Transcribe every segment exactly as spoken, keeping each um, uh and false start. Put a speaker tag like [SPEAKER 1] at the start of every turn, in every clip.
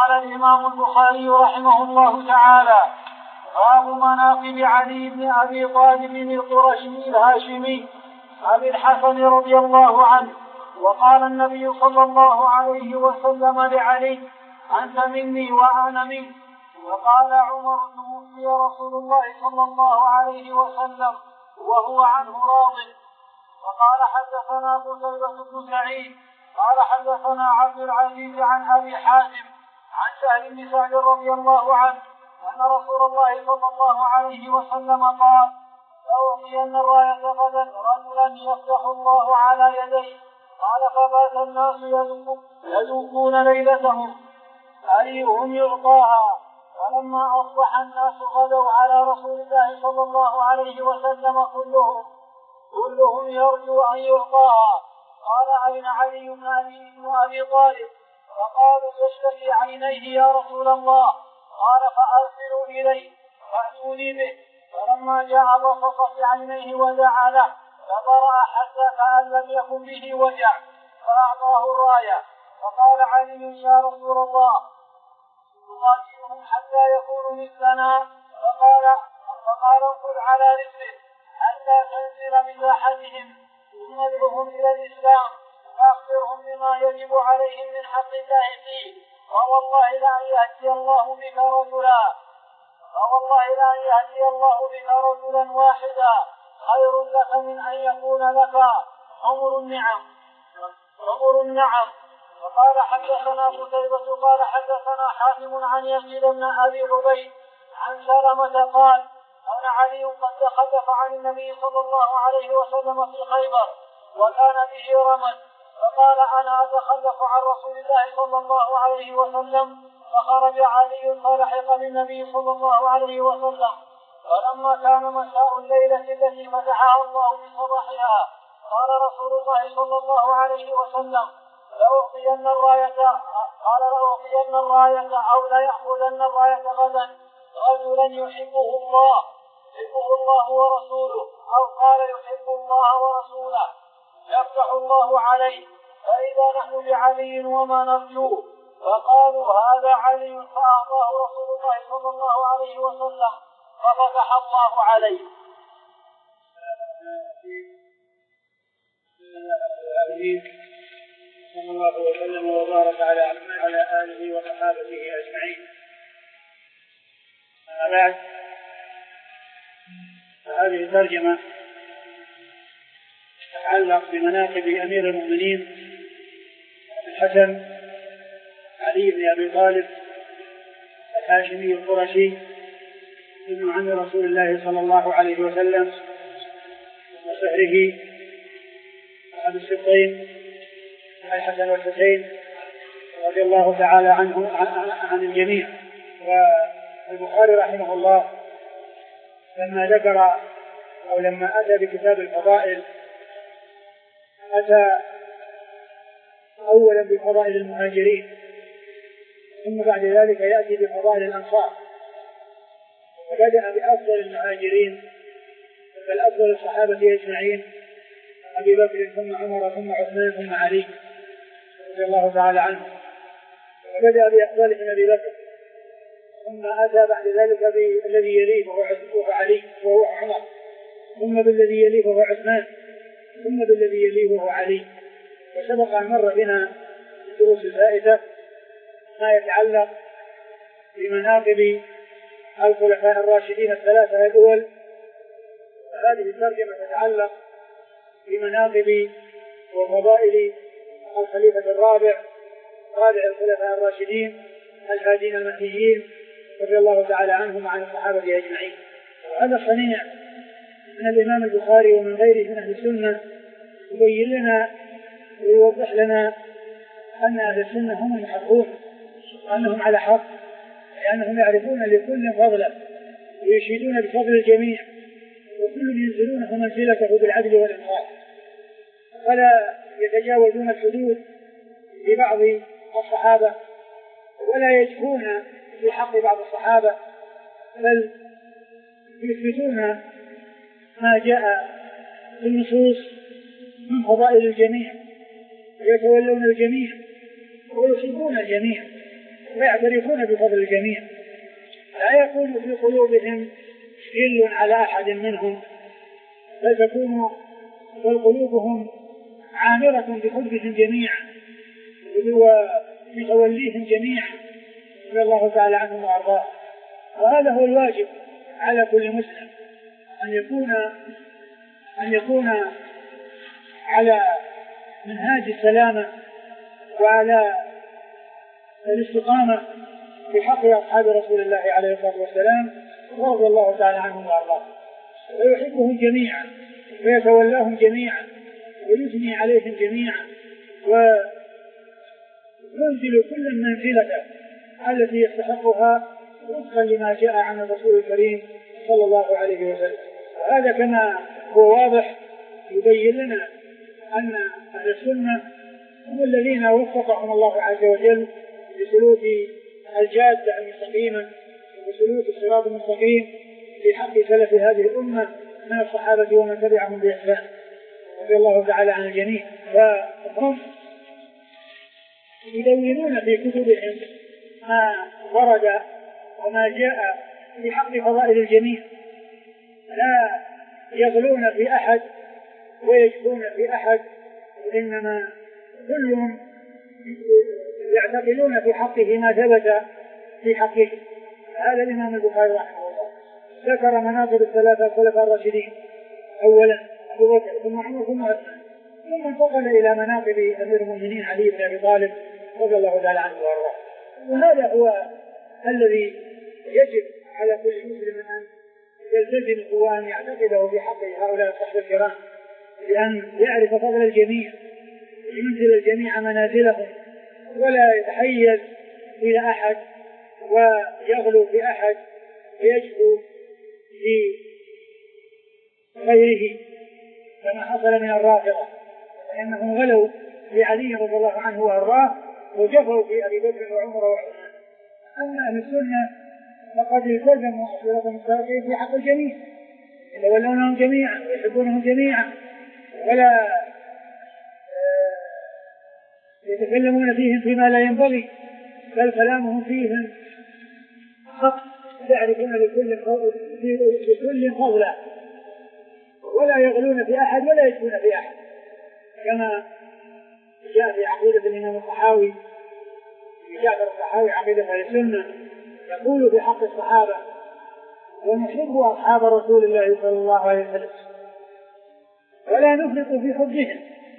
[SPEAKER 1] قال الإمام البخاري رحمه الله تعالى: باب مناقب علي بن أبي طالب القرشي الهاشمي أبي الحسن رضي الله عنه. وقال النبي صلى الله عليه وسلم لعلي: أنت مني وأنا منك. وقال عمر: توفي رسول الله صلى الله عليه وسلم وهو عنه راض. وقال حدثنا قتيبة بن سعيد قال حدثنا عبد العزيز عن أبي حازم عن سهل بن سعد رضي الله عنه أن رسول الله صلى الله عليه وسلم قال: لأعطين الراية غدا رجلا يفتح الله على يديه. قال: فبات الناس يذوقون ليلتهم أيهم يعطاها. فلما أصبح الناس غدوا على رسول الله صلى الله عليه وسلم كلهم كلهم يرجو أن يعطاها. قال: أين علي بن أبي, بن أبي طالب؟ فقالوا: يشتكي عينيه يا رسول الله. قال: فأرسلوا إليه فأتوني به. فلما جاء بصق في عينيه ودعا له فبرأ حتى كأن لم يكن به وجع، فأعطاه الراية. فقال علي: يا رسول الله، تقاتلهم حتى يكونوا مثلنا؟ فقال فقال انقل على رجله حتى تنزل بساحتهم، ثم ادعهم إلى الإسلام فأخبرهم بما يجب عليهم من حق الله فيه. فوالله لأن يهدي الله بك رجلا فوالله لأن يهدي الله بك رجلا واحدا خير لك من أن يكون لك حمر النعم حمر النعم. وقال حدثنا قتيبة قال حدثنا حاتم عن يزيد بن أبي عبيد عن سلمة قال: أنا علي قد تخلف عن النبي صلى الله عليه وسلم في خيبر وكان به رمد، فقال: أنا أتخلف عن رسول الله صلى الله عليه وسلم. فخرج علي فلحق بالنبي صلى الله عليه وسلم. فلما كان مساء الليلة التي فتحها الله بصباحها قال رسول الله صلى الله عليه وسلم: لأعطين الراية قال لأعطين الراية أو ليأخذن الراية غدا رجلا يحبه الله يحبه الله ورسوله، أو قال يحب الله ورسوله يفتح الله عليه، فإذا نحن بعلي وما نرجوه. فقالوا: هذا علي. فأعطاه رسول الله صلى الله عليه وسلم ففتح الله عليه.
[SPEAKER 2] صلى الله وسلم وبارك على على آله وصحابته أجمعين. أما بعد، هذه الترجمة تتعلق بمناقب أمير المؤمنين الحسن علي بن أبي طالب الهاشمي القرشي ابن عم رسول الله صلى الله عليه وسلم وصهره أحد السبطين الحسن والحسين رضي الله تعالى عنه عن الجميع. والبخاري رحمه الله لما ذكر أو لما أتى بكتاب الفضائل أتى أولا بفضائل المهاجرين، ثم بعد ذلك يأتي بفضائل الأنصار، وبدأ بأفضل المهاجرين بل أفضل الصحابة أجمعين أبي بكر ثم عمر ثم عثمان ثم علي رضي الله تعالى عنه، وبدأ بأفضلهم أبي بكر، ثم أتى بعد ذلك بالذي يليه وهو علي وهو عمر، ثم بالذي يليه وهو عثمان، ثم بالذي يليه وهو علي. وسبق أن مر بنا الدروس الفائتة ما يتعلق بمناقب الخلفاء الراشدين الثلاثة الأول، وهذه الترجمة تتعلق بمناقب وفضائل الخليفة الرابع رابع الخلفاء الراشدين الهادين المهديين رضي الله تعالى عنهم وعن الصحابة أجمعين. وهذا صنيع من الإمام البخاري ومن غيره من أهل السنة يبين لنا ويوضح لنا أن أهل السنة هم المحقون وأنهم على حق، لأنهم يعرفون لكل فضلا ويشهدون بفضل الجميع، وكل ينزلونه منزلته بالعدل والإنصاف، ولا يتجاوزون الحدود لبعض الصحابة ولا يجفون في حق بعض الصحابة، بل يثبتون ما جاء في النصوص من فضائل الجميع ويتولون الجميع ويحبون الجميع ويعترفون بفضل الجميع، لا يكون في قلوبهم غل على أحد منهم، بل تكون قلوبهم عامرة بحبهم جميعا وبتوليهم جميعا رضي الله تعالى عنهم وأرضاهم. وهذا هو الواجب على كل مسلم، أن يكون أن يكون على منهاج السلامة وعلى الاستقامة بحق أصحاب رسول الله عليه الصلاة والسلام رضي الله تعالى عنهم وأرضاهم، ويحبهم جميعا ويتولاهم جميعا ويثني عليهم جميعا وينزل كل منزلته التي يستحقها وفقا لما جاء عن الرسول الكريم صلى الله عليه وسلم. وهذا كما هو واضح يبين لنا أن أهل السنة هم الذين وفقهم الله عز وجل لسلوك الجادة المستقيمة وسلوك الصراط المستقيم في حق سلف هذه الأمة من الصحابة ومن تبعهم بإحسان رضي الله تعالى عن الجميع. فهم يدونون في كتبهم ما ورد وما جاء في حق فضائل الجميع، لا يغلون في أحد ويجفون في أحد، إنما كلهم يعتقدون في حقه ما ثبت في حقه. هذا الإمام البخاري رحمه الله ذكر مناقب الثلاثة الخلفاء الراشدين، أولا أبو بكر ثم عمر ثم عثمان، ثم انتقل إلى مناقب أمير المؤمنين علي بن أبي طالب رضي الله تعالى عنه وأرضاه. وهذا هو الذي يجب على كل مسلم أن يلتزم وأن يعتقده في حق هؤلاء الصحابة الكرام، لأن يعرف فضل الجميع وينزل الجميع منازلهم ولا يتحيز إلى أحد ويغلو في أحد ويجفو في غيره كما حصل من الرافضة، فإنهم غلوا لعلي رضي الله عنه وأرضاه وجفوا في أبي بكر وعمر وعثمان. أما أهل السنة فقد التزموا صراط المستقيم في حق الجميع، يتولونهم جميعا ويحبونهم جميعا ولا يتكلمون فيهم فيما لا ينبغي، بل كلامهم فيهم حق، يعرفون لكل لكل فضلا ولا يغلون في أحد ولا يجفون في أحد، كما جاء في عقيدة الإمام الطحاوي في جعفر الطحاوي عقيدة أهل السنة يقول في حق الصحابة: ونحب أصحاب رسول الله صلى الله عليه وسلم ولا نفرط في حبهم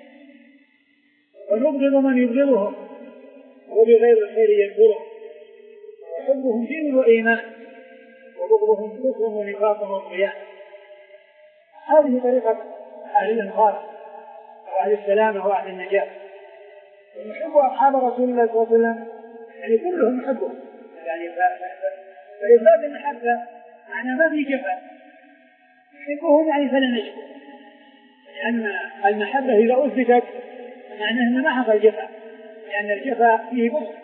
[SPEAKER 2] ونبغض من يبغضهم وبغير الخير ينكرهم، وحبهم دين وإيمان وبغضهم كفر ونفاق وطغيان. هذه طريقة أهل الإنصاف وأهل السلامة وأهل النجاة. ونحب أصحاب رسول الله صلى الله عليه وسلم يعني كلهم نحبهم، يعني فإثبات المحبة معنى ما في جفا، نحبهم يعني فلا نجفو، لأن المحبة إذا أثبتت معناه أن ما حصل جفا، لأن الجفا فيه بغض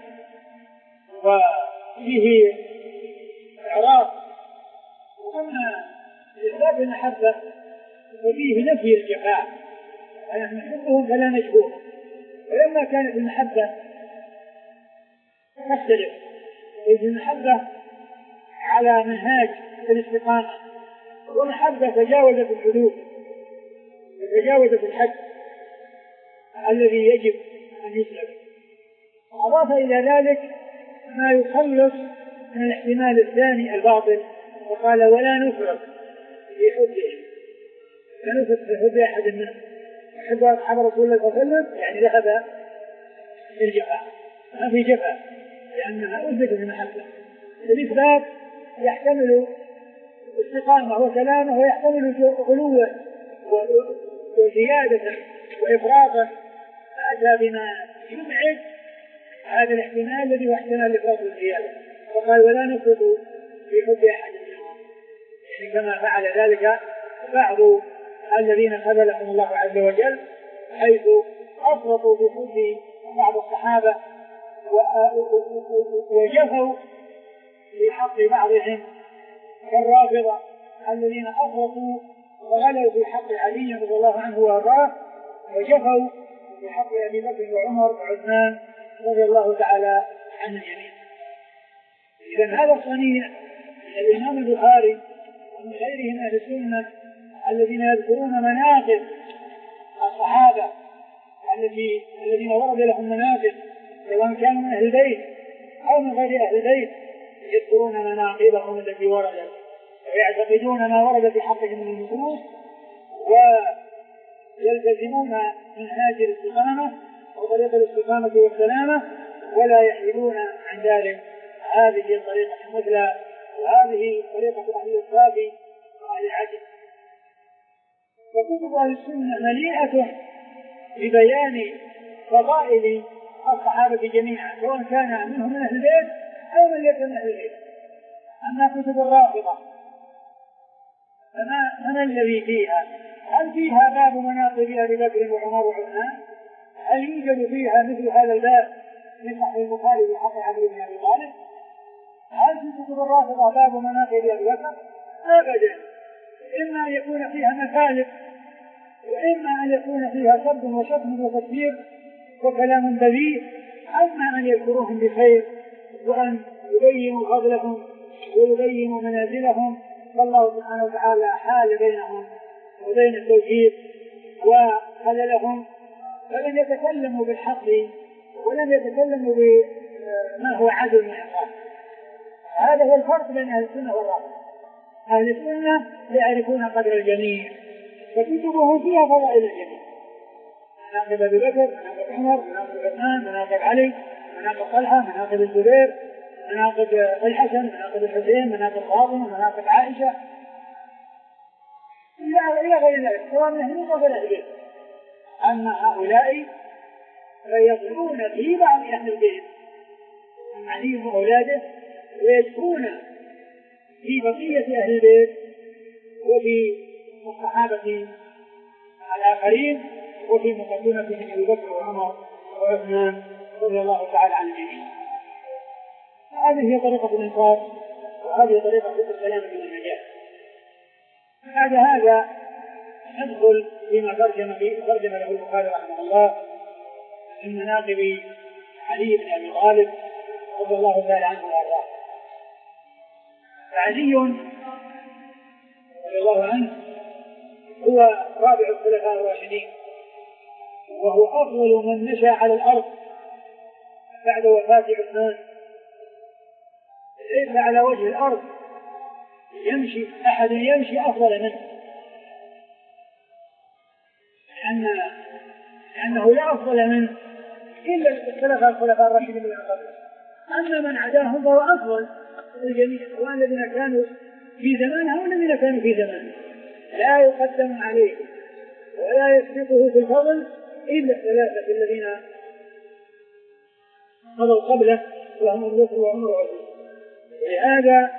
[SPEAKER 2] وفيه إعراض، وأما إثبات المحبة ففيه نفي الجفاء، يعني نحبهم فلا نجفوهم. ولما كانت المحبة تختلف، إذ المحبة على منهاج الاستقامة، والمحبة تجاوزت الحدود وتجاوزت الحد الذي يجب أن يسلك. أضاف إلى ذلك ما يخلص من الاحتمال الثاني الباطل، وقال: ولا نفرط في حبهم، لا نفرط في حب أحد منهم. حب أصحاب رسول الله صلى الله عليه وسلم يعني ذهب الجفاء، ما في جفاء، لأنها أثبتت المحبة. الإثبات يحتمل استقامة وسلامة، ويحتمل غلوة وزيادة وإفراطا، فأتى بما يبعد هذا الاحتمال الذي هو احتمال الإفراط والزيادة، فقال: ولا نفرط في حب أحد منهم، يعني كما فعل ذلك بعض الذين خذلهم الله عز وجل، حيث أفرطوا في حب بعض الصحابة وجفوا في حق بعضهم، كالرافضة الذين أفرطوا وغلوا في حق علي رضي الله عنه وأرضاه، وجفوا في حق أبي بكر وعمر وعثمان رضي الله تعالى عن الجميع. إذا هذا الصنيع الإمام البخاري ومن غيره من أهل السنة الذين يذكرون مناقب الصحابة الذي الذين ورد لهم مناقب سواء كانوا من أهل البيت أو من غير أهل البيت يذكرون مناقبهم التي وردت ويعتقدون ما ورد في حقهم من النصوص ويلتزمون منهاج الاستقامة وطريق الاستقامة والسلامة ولا يحيلون عن ذلك. هذه طريقة المثلى وهذه طريقة أهل الصافي وأهل العدل. وكتب أهل السنة مليئة ببيان فضائل الصحابة جميعا سواء كان منهم من أهل البيت أو من ليس من أهل البيت. أما كتب الرافضة فما من الذي فيها؟ هل فيها باب مناقب أبي بكر وعمر وعثمان؟ هل يوجد فيها مثل هذا الباب من صحيح البخاري في حق علي بن أبي طالب؟ هل في كتب الرافضة باب مناقب أبي بكر؟ أبدا. إما أن يكون فيها مكالب وإما أن يكون فيها سب وشتم وتكبير وكلام بذيء. أما أن يذكروهم بخير وأن يبينوا فضلهم ويبينوا منازلهم فالله سبحانه وتعالى حال بينهم وبين التوحيد وخللهم فلن يتكلموا بالحق ولن يتكلموا بما هو عدل من الحق. هذا هو الفرق بين أهل السنة والرافضة. أهل السنة يعرفون قدر الجميع فكتبه فيها فضائل الجميع، مناقب أبي بكر، مناقب عمر، مناقب عثمان، مناقب علي، مناقب طلحة، مناقب الزبير، مناقب الحسن، مناقب الحسين، مناقب فاطمة، مناقب عائشة إلى غير ذلك سواء من أهل أو غير أهل. أما هؤلاء فيغلون في بعض أهل البيت من علي وأولاده ويشكون في بقية أهل البيت وفي الصحابة الآخرين وفي مقدمة أبي بكر وعمر وعثمان رضي الله تعالى عن الجميع. هذه هي طريقة الإنصاف وهذه طريقة السلامة من النجاة. بعد هذا ندخل فيما ترجم فيه ترجم له البخاري رحمه الله من مناقب علي بن أبي طالب رضي الله تعالى عنه وأرضاه. فعلي رضي الله عنه هو رابع الخلفاء الراشدين وهو أفضل من مشى على الأرض بعد وفاة عثمان. ليس على وجه الأرض يمشي أحد يمشي أفضل منه لأن لأنه لا أفضل منه إلا الخلفاء الخلفاء الراشدين من قبله. أما من عداهم فهو أفضل الجميع سواء الذين كانوا في زمانه أو الذين كانوا في زمانه لا يقدم عليه ولا يسبقه في الفضل إلا الثلاثة الذين مضوا قبله وهم أبو بكر وعمر وعثمان. ولهذا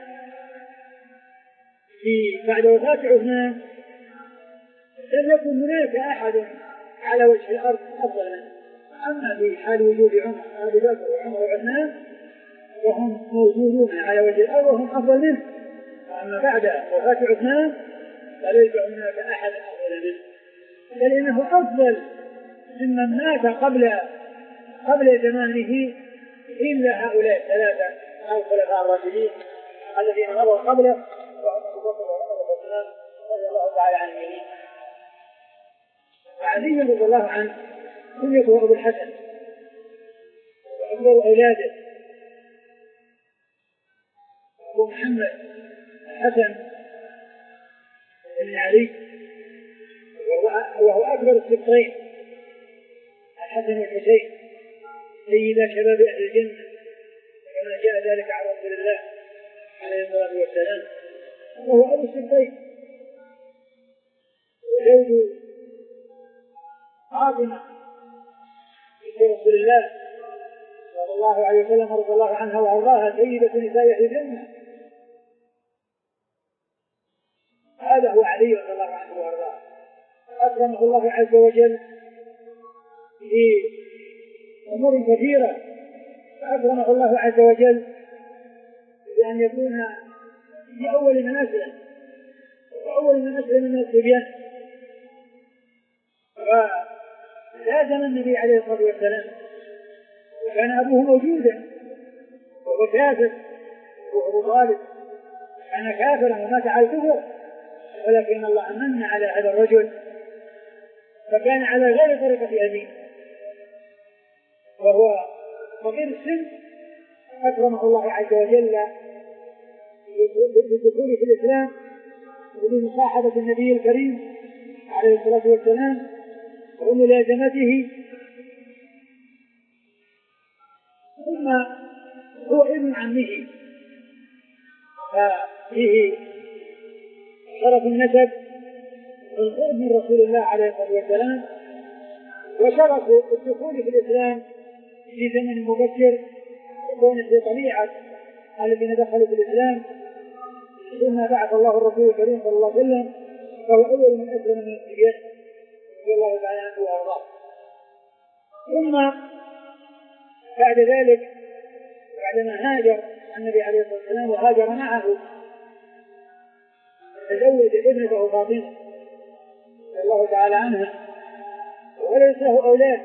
[SPEAKER 2] في بعد وفاة عثمان لم يكن هناك أحد على وجه الأرض أفضل منه. أما في حال وجود عمر أبي بكر وعمر وعثمان وهم موجودون على وجه الأرض وهم أفضل منه. أما بعد وفاة عثمان فليس هناك أحد أفضل منه بل إنه أفضل ممن مات قبل قبل زمانه إلا هؤلاء الثلاثة أو الخلفاء الراشدين الذين مضوا قبله وهم أبو بكر وعمر وعثمان رضي الله تعالى عن الجميع. وعلي رضي الله عنه كنيته أبو الحسن وأكبر أولاده أبو محمد الحسن بن علي وهو أكبر السبطين الحسن والحسين سيدا شباب أهل الجنة كما جاء ذلك عن رسول الله عليه الصلاة والسلام. وهو أبو السبطين وزوج فاطمة بنت رسول الله صلى الله عليه وسلم رضي الله عنها وأرضاها سيدة نساء أهل الجنة. هذا هو علي رضي الله عنه وأرضاه. أكرمه الله عز وجل في أمور كثيرة. أكرمه الله عز وجل بأن يكون في أول من أسلم وأول من أسلم من الصبيان. ولازم النبي عليه الصلاة والسلام وكان أبوه موجودا وهو كافر وأبو طالب كان كافرا ومات على الكفر، ولكن الله من على هذا الرجل فكان على غير طريقة أبيه، وهو صغير السن أكرمه الله عز وجل بالدخول في الإسلام وبمصاحبة النبي الكريم عليه الصلاة والسلام وملازمته. ثم هو ابن عمه، ففيه شرف النسب والقرب من رسول الله عليه الصلاة والسلام، وشرف الدخول في الإسلام في زمن مبكر وكون في طبيعة الذين دخلوا في الإسلام ثم بعث الله الرسول الكريم صلى الله عليه وسلم، فهو أول من أسلم من الصبيان رضي الله تعالى عنه وأرضاه. ثم بعد ذلك بعدما هاجر النبي عليه الصلاة والسلام وهاجر معه تزوج ابنته فاطمة رضي الله تعالى عنها، وليس له أولاد.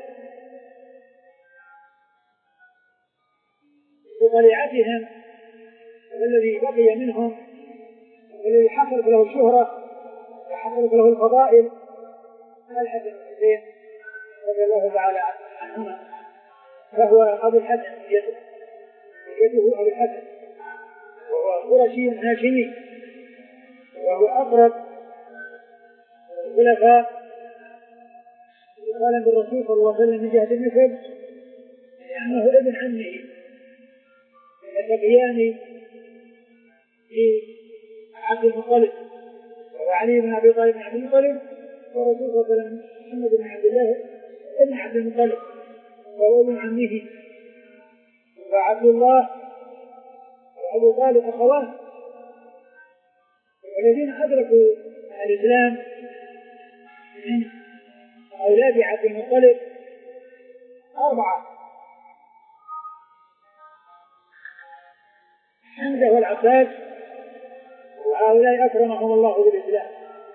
[SPEAKER 2] بطليعتهم والذي بقي منهم والذي حصلت له الشهرة وحصلت له الفضائل الحسن والحسين رضي الله تعالى عنهما، فهو أبو الحسن جده جده أبو الحسن، وهو قرشي هاشمي، وهو أقرب الخلفاء قال بالرسول صلى الله عليه وسلم من جهة النسب، لأنه ابن عمه يتقيان في عبد المطلب، وعلي بن أبي طالب بن عبد المطلب، ورسول صلى الله عليه وسلم محمد بن عبد الله ابن عبد المطلب، وهو ابن عمه. وعبد الله وأبو طالب أخوان، والذين أدركوا الإسلام من أولاد عبد المطلب أربعة: حمزة والعباس، وهؤلاء أكرمهم الله بالإسلام،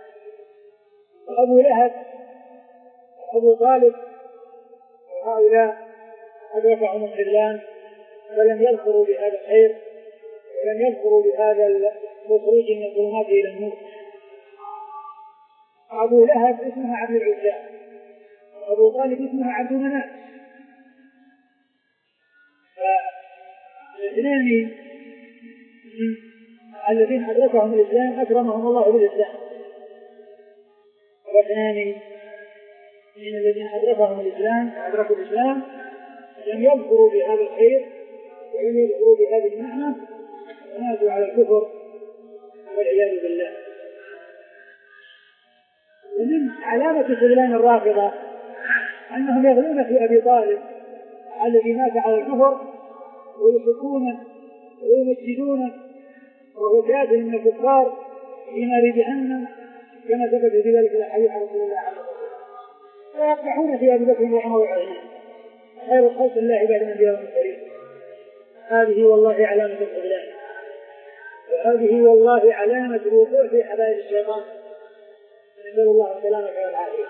[SPEAKER 2] وأبو لهب وأبو طالب، وهؤلاء أدركهم الخذلان ولم يظفروا بهذا الخير ولم يظفروا بهذا الخروج من الظلمات إلى النور. أبو لهب اسمه عبد العزى، وأبو طالب اسمه عبد مناف، فالاثنان الذين أدركهم الإسلام أكرمهم الله بالإسلام، واثنان من الذين أدركهم الإسلام أدركوا الإسلام لم يظفروا بهذا الخير ولم يظفروا بهذه النعمة ونادوا على الكفر والعياذ بالله. ومن علامة خذلان الرافضة أنهم يغلون في أبي طالب الذي مات على الكفر ويشكونه ويمجدونه وهو كافر من الكفار في نار جهنم كما ثبت في ذلك الحديث عن رسول الله عليه الصلاة والسلام، ويقدحون في أبي بكر وعمر وعثمان خير خلق الله بعد الأنبياء والمرسلين. هذه والله علامة الخذلان، وهذه والله علامة الوقوع في حبائل الشيطان، نسأل الله السلامة والعافية.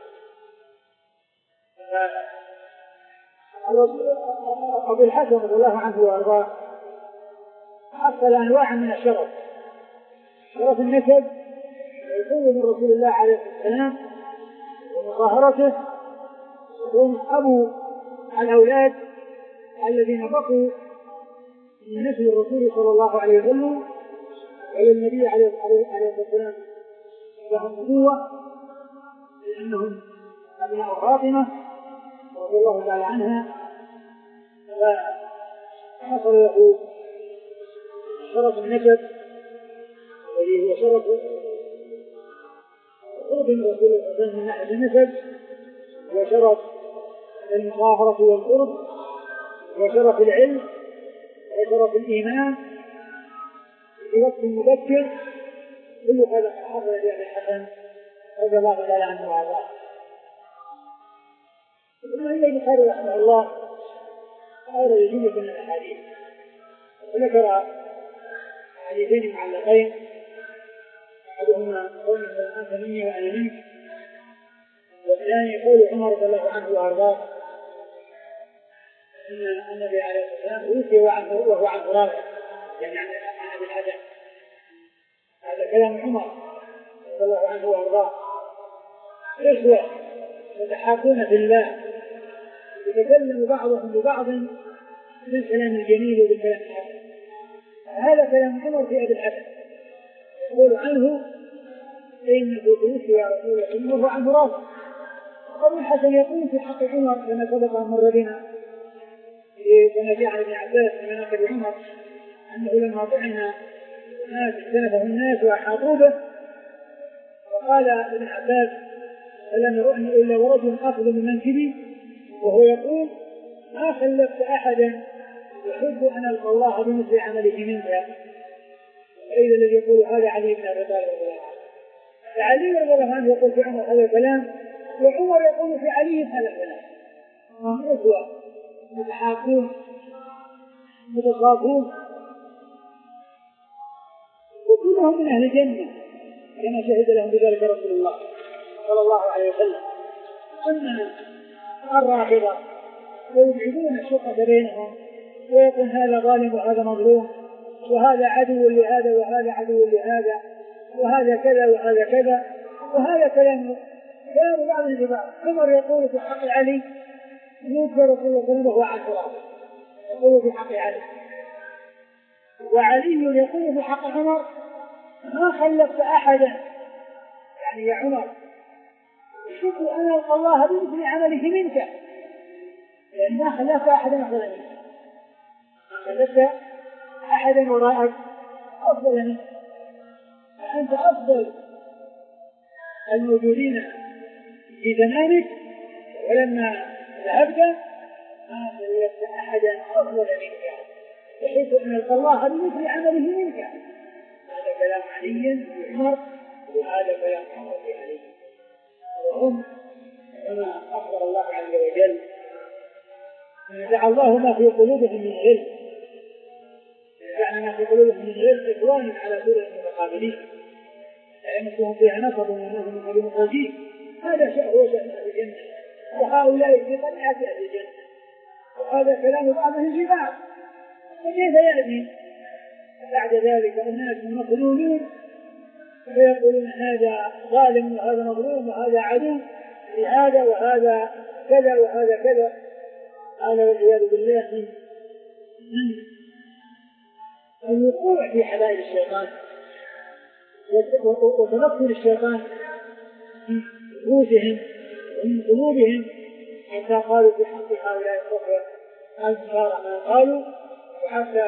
[SPEAKER 2] أبو الحسن رضي الله عنه وأرضاه حصل أنواع من الشرف: شرف النسب ويكون من رسول الله عليه الصلاة والسلام ومطهرته، وهم أبو الأولاد الذين بقوا من نسل الرسول صلى الله عليه وسلم وللنبي عليه الصلاة والسلام لهم قوة، لأنهم أبناء فاطمة رضي الله تعالى عنها، فحصل له شرف النسب الذي هو شرف قرب من رسول الله صلى الله عليه وسلم من ناحية النسب، وشرف المظاهرة والقرب، وشرف العلم، وشرف الإيمان في وقت مبكر. كل هذا حصل لأبي الحسن رضي الله تعالى عنه وأرضاه. ثم إلى البخاري رحمه الله أورد جملة من الأحاديث، وذكر حديثين معلقين: أحدهما قول أنت مني وأنا منك، والثاني قول عمر رضي الله عنه وأرضاه أن النبي عليه الصلاة والسلام أوتي وهو عن ترابه يعني عن أبي الحسن. هذا كلام عمر رضي الله عنه وأرضاه. إخوة يتحاكون في الله، يتكلم بعضهم ببعض بالكلام الجميل وبالكلام الحسن. هذا كلام عمر في أبي الحسن يقول عنه إنه توفي يا رسول الله وهو عنه راض. أبو الحسن يقول في حق عمر كما سبق مر بنا كما جاء عن ابن عباس من مناقب عمر أنه لما طعن ناس اختلفه الناس وأحاطوا به وقال ابن عباس فلم يرعني إلا ورجل أخذ من منكبي وهو يقول ما خلفت أحدا يحب أن ألقى الله بمثل عمله منك. فإذا الذي يقول هذا علي بن أبي طالب رضي الله عنه. فعلي رضي الله عنه يقول في عمر هذا الكلام وعمر يقول في علي هذا الكلام. هم إخوة متحاكون متصافون وكلهم من أهل الجنة كما شهد لهم بذلك رسول الله صلى الله عليه وسلم. أن الرافضة ويبعدون الشقة بينهم ويقول هذا ظالم وهذا مظلوم وهذا عدو لهذا وهذا عدو لهذا وهذا كذا وهذا كذا وهذا كلام كلام بعض الجماعة. عمر يقول في حق علي يذكر رسول الله صلى الله عليه وسلم وهو عن تراب يقول في حق علي، وعلي يقول في حق عمر ما خلفت أحدا يعني يا عمر يحب أن ألقى الله بمثل عمله منك لأن ما خلفت أحدا أفضل منك ما خلفت أحدا وراءك أفضل منك فأنت أفضل الموجودين في زمانك ولما ذهبت ما خلفت أحدا أفضل منك يحب أن يلقى الله بمثل عمله منك. هذا كلام علي وعمر وهذا كلام عمر علي وهم كما أخبر الله عز وجل نزع الله ما في قلوبهم من غل نزعنا ما في قلوبهم من غل إخوان على سورة المتقابلين لأنهم فيها نصب ومنهم بمخرجين. هذا شأن هو شأن أهل الجنة وهؤلاء في طلعة أهل الجنة وهذا كلام بعضهم في بعض. فكيف يأتي بعد ذلك الناس مقلوبون فيقولون هذا ظالم وهذا مظلوم وهذا عدو لهذا وهذا كذا وهذا كذا. هذا والعياذ بالله من الوقوع في حبائل الشيطان وتنقل الشيطان في نفوسهم ومن قلوبهم حتى قالوا في حق هؤلاء الصحوة الكفار ما قالوا وحتى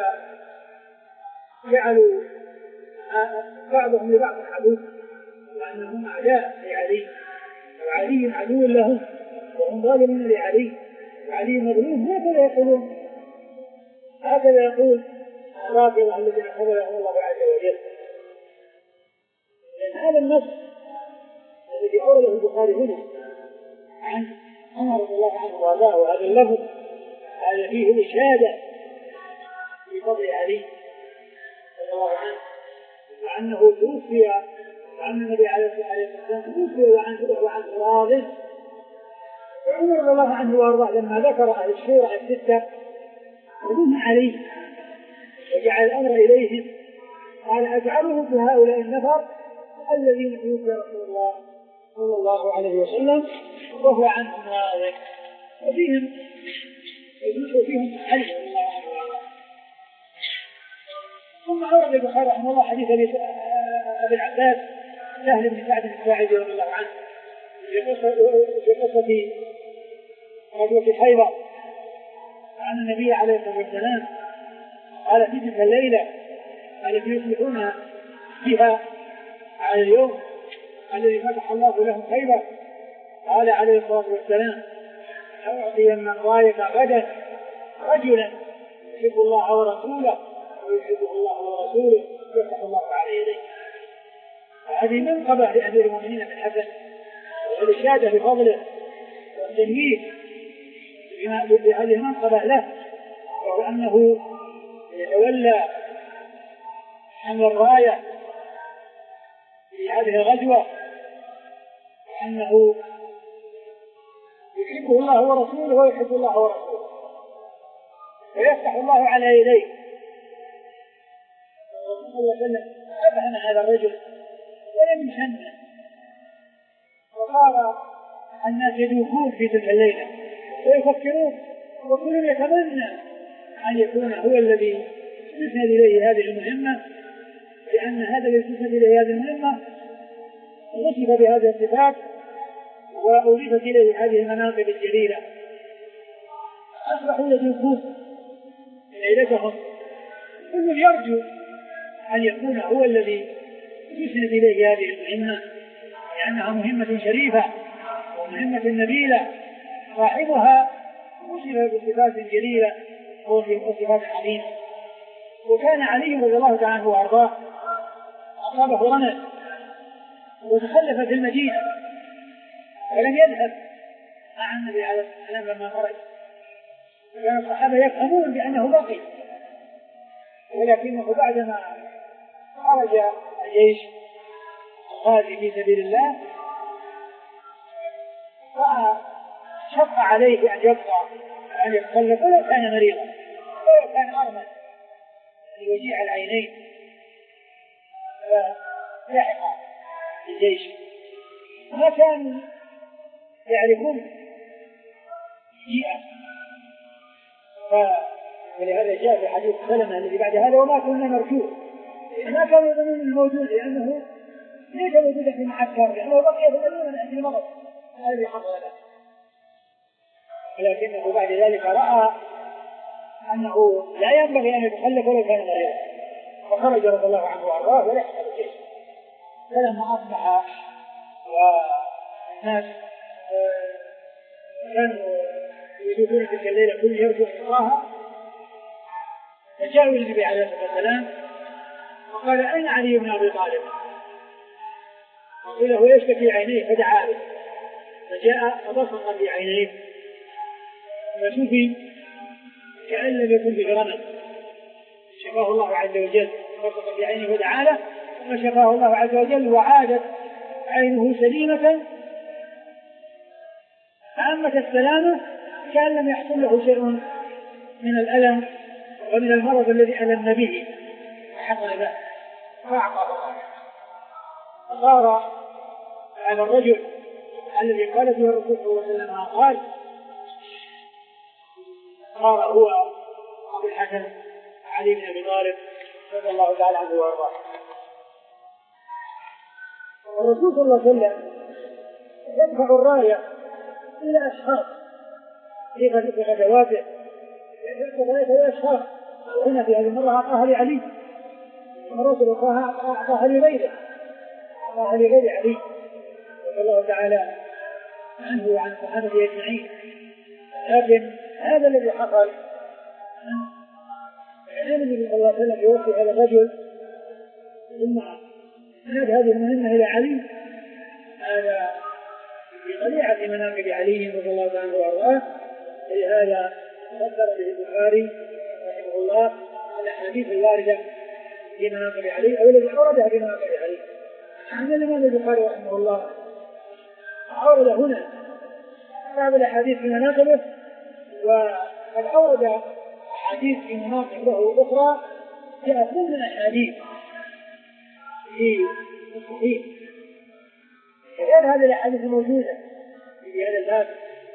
[SPEAKER 2] جعلوا بعضهم لبعض عدو وأنهم أعداء لعلي وعلي عدو لهم وهم ظالمون لعلي وعلي مظلوم. هكذا يقولون هكذا يقول الرافضة الذين حضرهم الله عز وجل. لأن هذا النص الذي أورده البخاري هنا عن عمر رضي الله عنه وارضاه وهذا اللفظ هذا فيه إشادة بفضل علي رضي الله عنه وأنه توفي وأن النبي عليه الصلاة والسلام توفي وعنه وعن راض. وعمر رضي الله عنه وارضاه لما ذكر أهل الشورى الستة ردوهم عليه وجعل الأمر إليهم قال أجعلهم في هؤلاء النفر الذين توفي رسول الله صلى الله عليه وسلم وهو عنهم راض وفيهم وفيهم علي رضي الله عنه وارضاه. ثم أورد البخاري رحمه الله حديث أبي العباس سهل بن سعد الساعدي رضي الله عنه في قصة غزوة خيبر عن النبي عليه الصلاة والسلام قال في تلك الليلة التي يصبحون فيها على اليوم الذي فتح الله لهم خيبر قال عليه الصلاة والسلام أعطي راية غدا رجلا يحب الله ورسوله ويحبه الله ورسوله يفتح الله على يديه. هذه منقبة لأمير المؤمنين بن الحسن والإشادة بفضله والتنويه بهذه المنقبة له وهو أنه يتولى حمل الراية في هذه الغزوة وأنه يحبه الله ورسوله ويحب الله ورسوله ويفتح الله على يديه صلى الله عليه وسلم أبهم هذا الرجل ولم يهنه، وصار الناس يدوخون في تلك الليلة ويفكرون وكل يتمنى أن يكون هو الذي يسند إليه هذه المهمة، لأن هذا الذي يسند إليه هذه المهمة وصف بهذه الصفات وأضيفت إليه هذه المناقب الجليلة. أصبحوا يدوخون ليلتهم، كل يرجو أن يكون هو الذي يسند إليه هذه المهمة، لأنها مهمة شريفة ومهمة نبيلة، صاحبها وصف بصفات جليلة وصفات عظيمة. وكان علي رضي الله تعالى عنه وأرضاه أصابه رمل وتخلف في المدينة ولم يذهب مع النبي عليه الصلاة والسلام لما خرج، وكان الصحابة يفهمون بأنه بقي، ولكنه بعدما خرج الجيش الغازي في سبيل الله فشق عليه أن يبقى أن يتخلف ولو كان مريضا ولو كان أرمل لوجيع العينين، فلحق الجيش. ما كانوا يعرفون جيئا، ولهذا جاء في حديث سلمة الذي بعد هذا وما كنا نرجوه، ما كانوا يظنون الموجود لأنه ليس موجودا في معسكر، لأنه بقي في المدينة من أجل المرض هذا الذي حصل له، ولكنه بعد ذلك رأى أنه لا ينبغي أن يتخلف ولو كان مريضا، فخرج رضي الله عنه وأرضاه ولحق الجيش. فلما أصبح والناس كانوا يدوكون تلك الليلة كل يرجو إصراها، فجاءوا النبي عليه الصلاة والسلام وقال أين علي بن أبي طالب؟ وقيل هو يشتكي عينيه فدعا له، فجاء فبصق بعينيه فشفي كأن لم يكن به رمل، شفاه الله عز وجل، بصق بعينيه فدعا له فشفاه الله عز وجل وعادت عينه سليمة عامة السلامة، كان لم يحصل له شيء من الألم ومن المرض الذي ألم به فحصل له فأعطى الله. صار على الرجل الذي قال فيه الرسول صلى الله عليه وسلم قال صار هو أبو الحسن علي بن أبي طالب رضي الله تعالى عنه وأرضاه. الرسول صلى الله عليه وسلم يدفع الراية إلى أشخاص في غزواته، يدفع الراية إلى أشخاص، هنا في هذه المرة أعطاها لعلي، الرسول أعطاها لغيره، أعطاها لغير علي رضي الله تعالى عنه وعن صحابته أجمعين. لكن هذا الذي حصل كان النبي صلى الله عليه وسلم يوصي هذا الرجل ثم نادى هذه المهمة إلى علي، هذا بطبيعة مناقب علي رضي الله عنه وأرضاه. لهذا فسر به البخاري رحمه الله الأحاديث الواردة في مناقب علي أو الذي أوردها في مناقب علي. أن الإمام البخاري رحمه الله أورد هنا بعض الأحاديث في مناقبه، وقد أورد أحاديث في مناقب له أخرى جاءت ضمن الأحاديث في الصحيح. غير هذه الأحاديث الموجودة في هذا الباب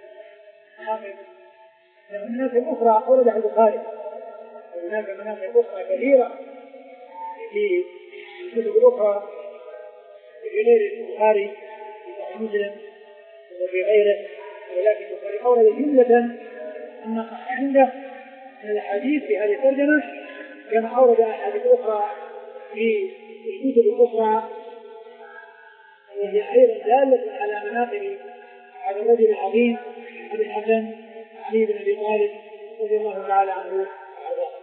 [SPEAKER 2] مناقب أخرى أوردها البخاري، وهناك مناقب أخرى كثيرة في الكتب الأخرى في غير البخاري في صحيح مسلم وفي غيره، ولكن البخاري أورد جملة أن عنده من الأحاديث في هذه الترجمة، كما أورد أحاديث أخرى في الكتب الأخرى وهي أيضا دالة على مناقب هذا الرجل العظيم أبي الحسن علي بن أبي طالب رضي الله تعالى عنه وأرضاه.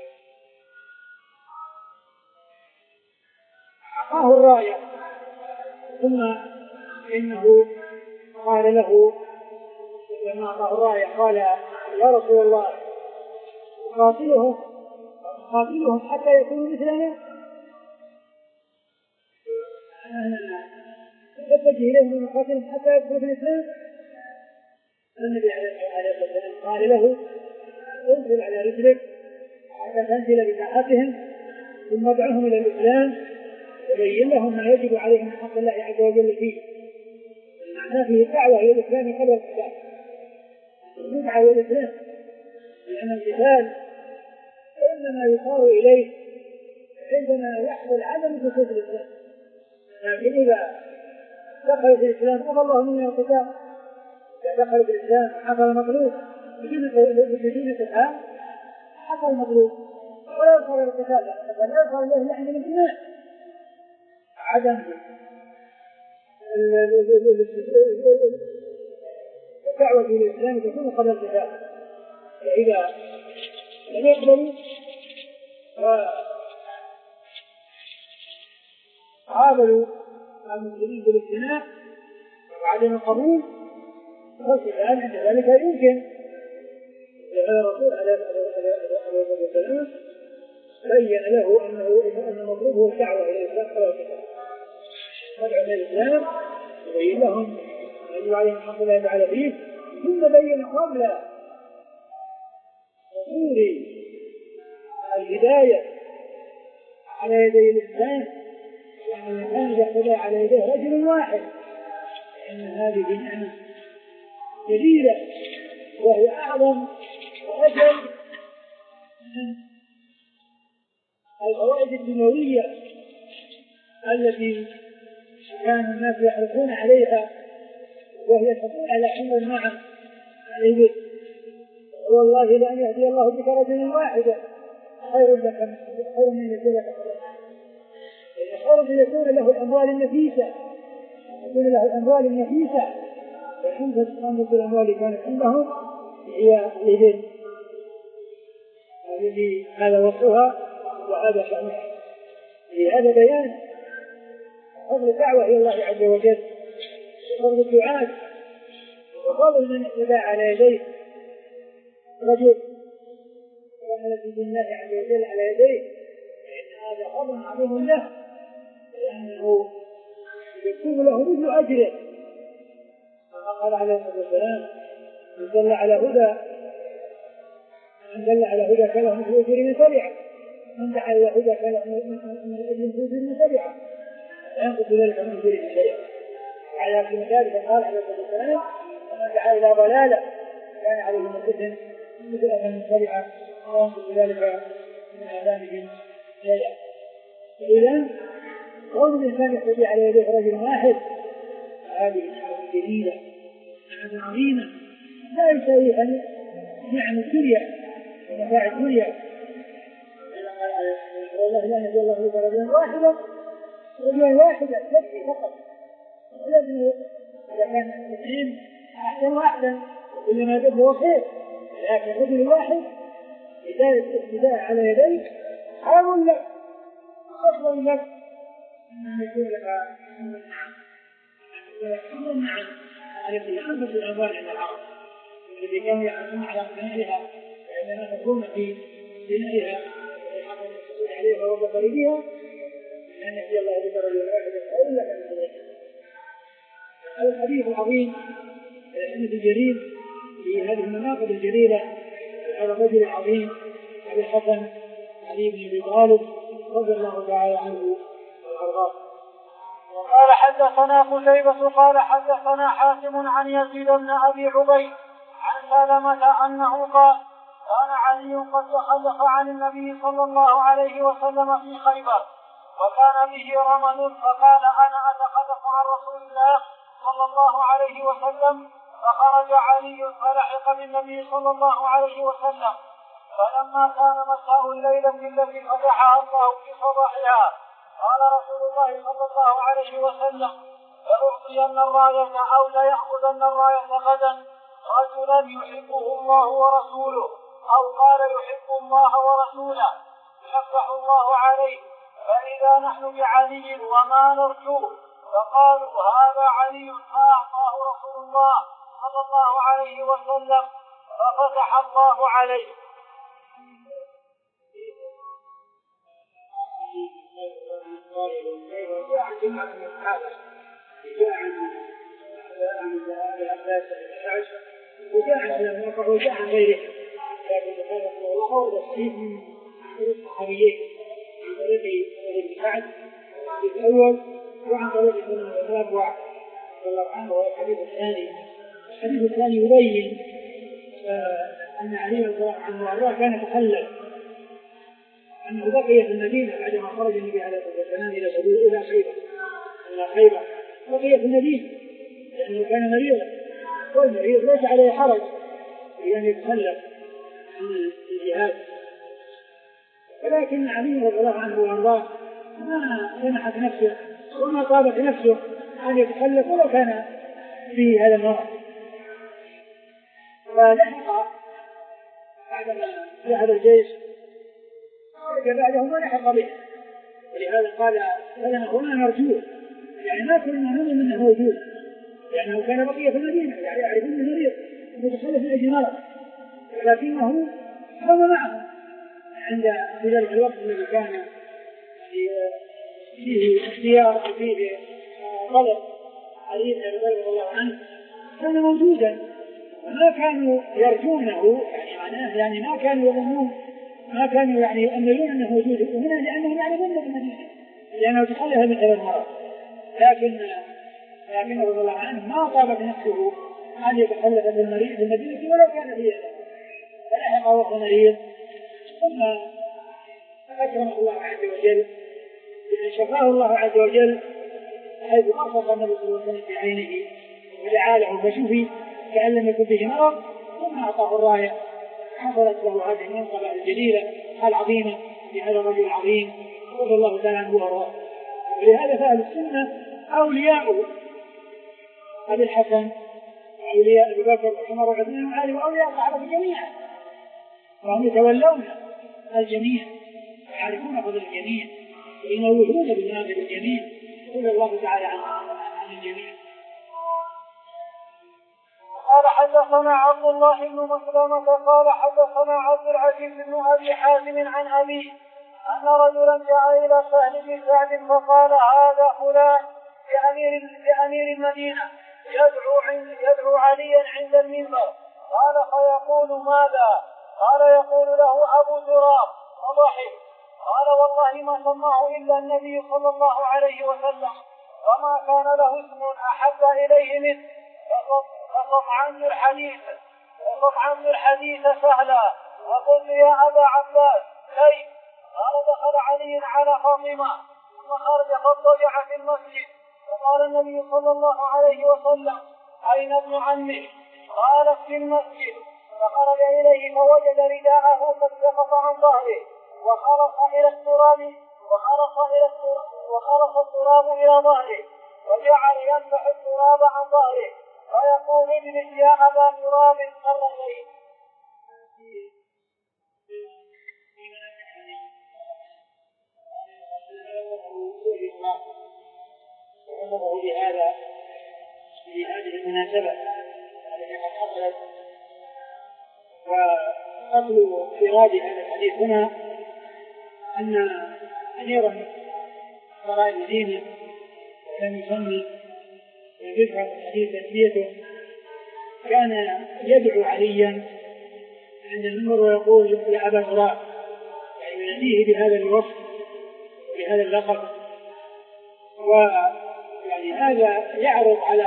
[SPEAKER 2] أعطاه الراية ثم إنه قال له لما أعطاه الراية قال يا رسول الله قاتلهم قاتلهم حتى يكونوا مثلنا، تتجه إليهم من قاتلهم حتى يكونوا في الإسلام. النبي عليه الصلاة والسلام قال له انزل على رجلك حتى تنزل بساحتهم ثم ادعوهم إلى الإسلام وبين لهم ما يجب عليهم من حق الله عز وجل فيه. معناه فيه الدعوة إلى الإسلام قبل القتال، الدعوة إلى الإسلام، لأن القتال إنما يصار إليه عندما يحصل عدم وجود الإسلام. لكن إذا دخل في الإسلام أبى الله منه القتال، إذا دخل في الإسلام حصل المطلوب بدون قتال، حصل المطلوب ولا يصار إلى القتال، لأن لا يصار إليه إلا عند الإجماع. عدم الدعوة إلى الإسلام تكون قبل القتال، فإذا لم يقبلوا وعاملوا المسلمين بالاجتماع وعدم القبول فالقتال عند ذلك يمكن. لأن الرسول عليه الصلاة والسلام بين له أنه أن المطلوب هو الدعوة إلى الإسلام قبل القتال، ندعو إلى الإسلام وبين لهم أن عليهم حق الله تعالى فيه، ثم بين قبل وصول الهداية على يدي الإسلام وأن الإنسان يقتدى على يديه رجل واحد، لأن هذه نعمة جديدة وهي أعظم وأجل من الفوائد الدنيوية التي كان الناس يحرصون عليها، وهي الحصول على حمل النعم عليه. والله لأن يهدي الله بك رجلا واحدا خير لك خير من يكون لك خير من يكون له الأموال النفيسة، يكون له الأموال النفيسة وحمزة خمسة الأموال كانت عندهم هي الإبل. هذا وصفها وهذا شأنها. هذا بيان فضل الدعوة إلى الله عز وجل، فضل الدعاء وفضل من اهتدى على يديه رجل ومن في الله عز وجل على يديه، فإن هذا فضل عظيم له، لأنه يكون له مثل أجره. كما قال عليه الصلاة والسلام: من دل على هدى من دل على هدى فله مثل أجر من تبعه، من دعا إلى هدى فله مثل أجر من تبعه، لا ينقص ذلك من أجر من تبعه. على في ذلك قال عليه الصلاة والسلام: ومن دعا إلى ضلالة كان عليه مثل مثل أجر من تبعه، لا ينقص ذلك من آلامهم شيئا. إذا كون الإنسان يحتوي على يديه رجل واحد هذه نعمة جديدة، نعمة عظيمة لا يساويها نعم الدنيا ونفاع الدنيا. والله لا يهدي الله بك رجلا واحدا رجلا واحدا يكفي فقط، ولكن إذا كان اثنين أحسن واحدا إنما جده خير، لكن رجل واحد بداية الاقتداء على يديك حال لك أفضل لك من يكون لك من النعم التي أنفت الأموال عند العرب الذي كانوا يحكمون على قناتها وعندما تكون في بنائها ويحكم الحصول عليها وبطريقها لأن يهدي الله بك رجلا واحدا خير لك من ذلك. هذا الحديث العظيم الحديث الجليل في هذه المناقب الجليلة هذا الرجل العظيم أبي الحسن علي بن أبي طالب رضي الله تعالى عنه وأرضاه.
[SPEAKER 1] وقال حدثنا قتيبة قال حدثنا حاتم عن يزيد بن أبي عبيد عن سلمة أنه قال: كان علي قد تخلف عن النبي صلى الله عليه وسلم في خيبر وكان به رمل، فقال: أنا أتخلف عن رسول الله صلى الله عليه وسلم. فخرج علي فلحق بالنبي صلى الله عليه وسلم، فلما كان مساء الليلة التي فتحها الله في صباحها قال رسول الله صلى الله عليه وسلم: لأعطين الراية أو ليأخذن الراية غدا رجلا يحبه الله ورسوله، أو قال يحب الله ورسوله يفتح الله عليه، فإذا نحن بعلي وما نرجوه. فقالوا: هذا علي أعطاه رسول الله صلى الله عليه وسلم ففتح الله عليه.
[SPEAKER 2] وجاء عن جماعة من الصحابة وجاء عن عباس بن سعد وجاء عن الواقع وجاء عن غيره، لكن كان الله ورسوله من الصحابيين طريق ابن سعد الأول وعن طريق ابن الأبوع رضي الله عنه. والحديث الثاني الحديث الثاني يبين أن علي رضي الله عنه وأرضاه كان تخلف، أنه بقي في المدينة بعدما خرج النبي عليه الصلاة والسلام إلى سبيل إلى خيبر إلى خيبر بقي في المدينة لأنه كان مريضا، والمريض ليس عليه حرج بأن يتخلف عن الجهاد. ولكن علي رضي الله عنه وأرضاه ما سمحت نفسه وما طابت نفسه أن يتخلف ولو كان في هذا المرض، فلحق بعدما ذهب الجيش بعده ما لحق به، ولهذا قال لنا هنا نرجوه، يعني ما كنا نظن منه موجود لأنه كان بقية في المدينة، يعني يعرفون المريض متخلف من أجل مرض، لكنه هم معه عند ذلك الوقت الذي كان فيه اختيار وفيه طلب علي بن ابي طالب رضي الله عنه كان موجودا، وما كانوا يرجونه، يعني معناه يعني ما كانوا يظنون ما كانوا يعني يؤملون انه موجود هنا لانهم يعرفون بالمدينه لانه تخلف من هذا المرض، لكن لكنه رضي الله عنه ما طابت نفسه ان يتخلف بالمريض في المدينه ولو كان فيه، فلحق وهو مريض ثم اكرمه الله عز وجل شفاه الله عز وجل حيث أرفق النبي صلى الله عليه وسلم في عينه ودعاله فشفي كأن لم يكن به مرض، ثم أعطاه الراية حصلت له هذه المنقبة الجليلة العظيمة لهذا الرجل العظيم رضي الله تعالى عنه وارضاه. ولهذا فأهل السنة أولياء أبي الحسن وأولياء أبي بكر وعمر وعثمان وعلي وأولياء الصحابة جميعا، وهم يتولون الجميع ويعرفون فضل الجميع وينوهون بالناس بالجميع رضي الله تعالى عن الجميع.
[SPEAKER 1] قال حدثنا عبد الله بن مسلمة قال حدثنا عبد العزيز بن أبي حازم عن أبيه أن رجلا جاء إلى سهل بن سعد فقال هذا فلان لأمير, لأمير المدينة يدعو, عند يدعو عليا عند المنبر، قال فيقول ماذا؟ قال يقول له أبو تراب فضحك، قال والله ما سماه إلا النبي صلى الله عليه وسلم وما كان له اسم أحب إليه منه، فطمعني الحديث فطمعني الحديث سهلا. وقلت يا أبا عباس كيف؟ قال دخل علي على فاطمة ثم خرج فاضطجع في المسجد، فقال النبي صلى الله عليه وسلم أين ابن عمك؟ قالت في المسجد، فخرج إليه فوجد رداءه قد سقط عن ظهره وخلص إلى التراب وخلص إلى التراب وخلص التراب إلى ظهره وجعل ينفح التراب عن ظهره ويقول اجلس يا أبا تراب مرتين.
[SPEAKER 2] وأمره بهذا بهذه المناسبة التي قد حصلت. وأصل إيراد هذا الحديث هنا أن أميرا قضاء المدينة كان يسمى يذكر الحديث تسميته كان يدعو عليا عند المنبر ويقول يا أبا تراب، يعني يناديه بهذا الوصف بهذا اللقب، ويعني هذا يعرض على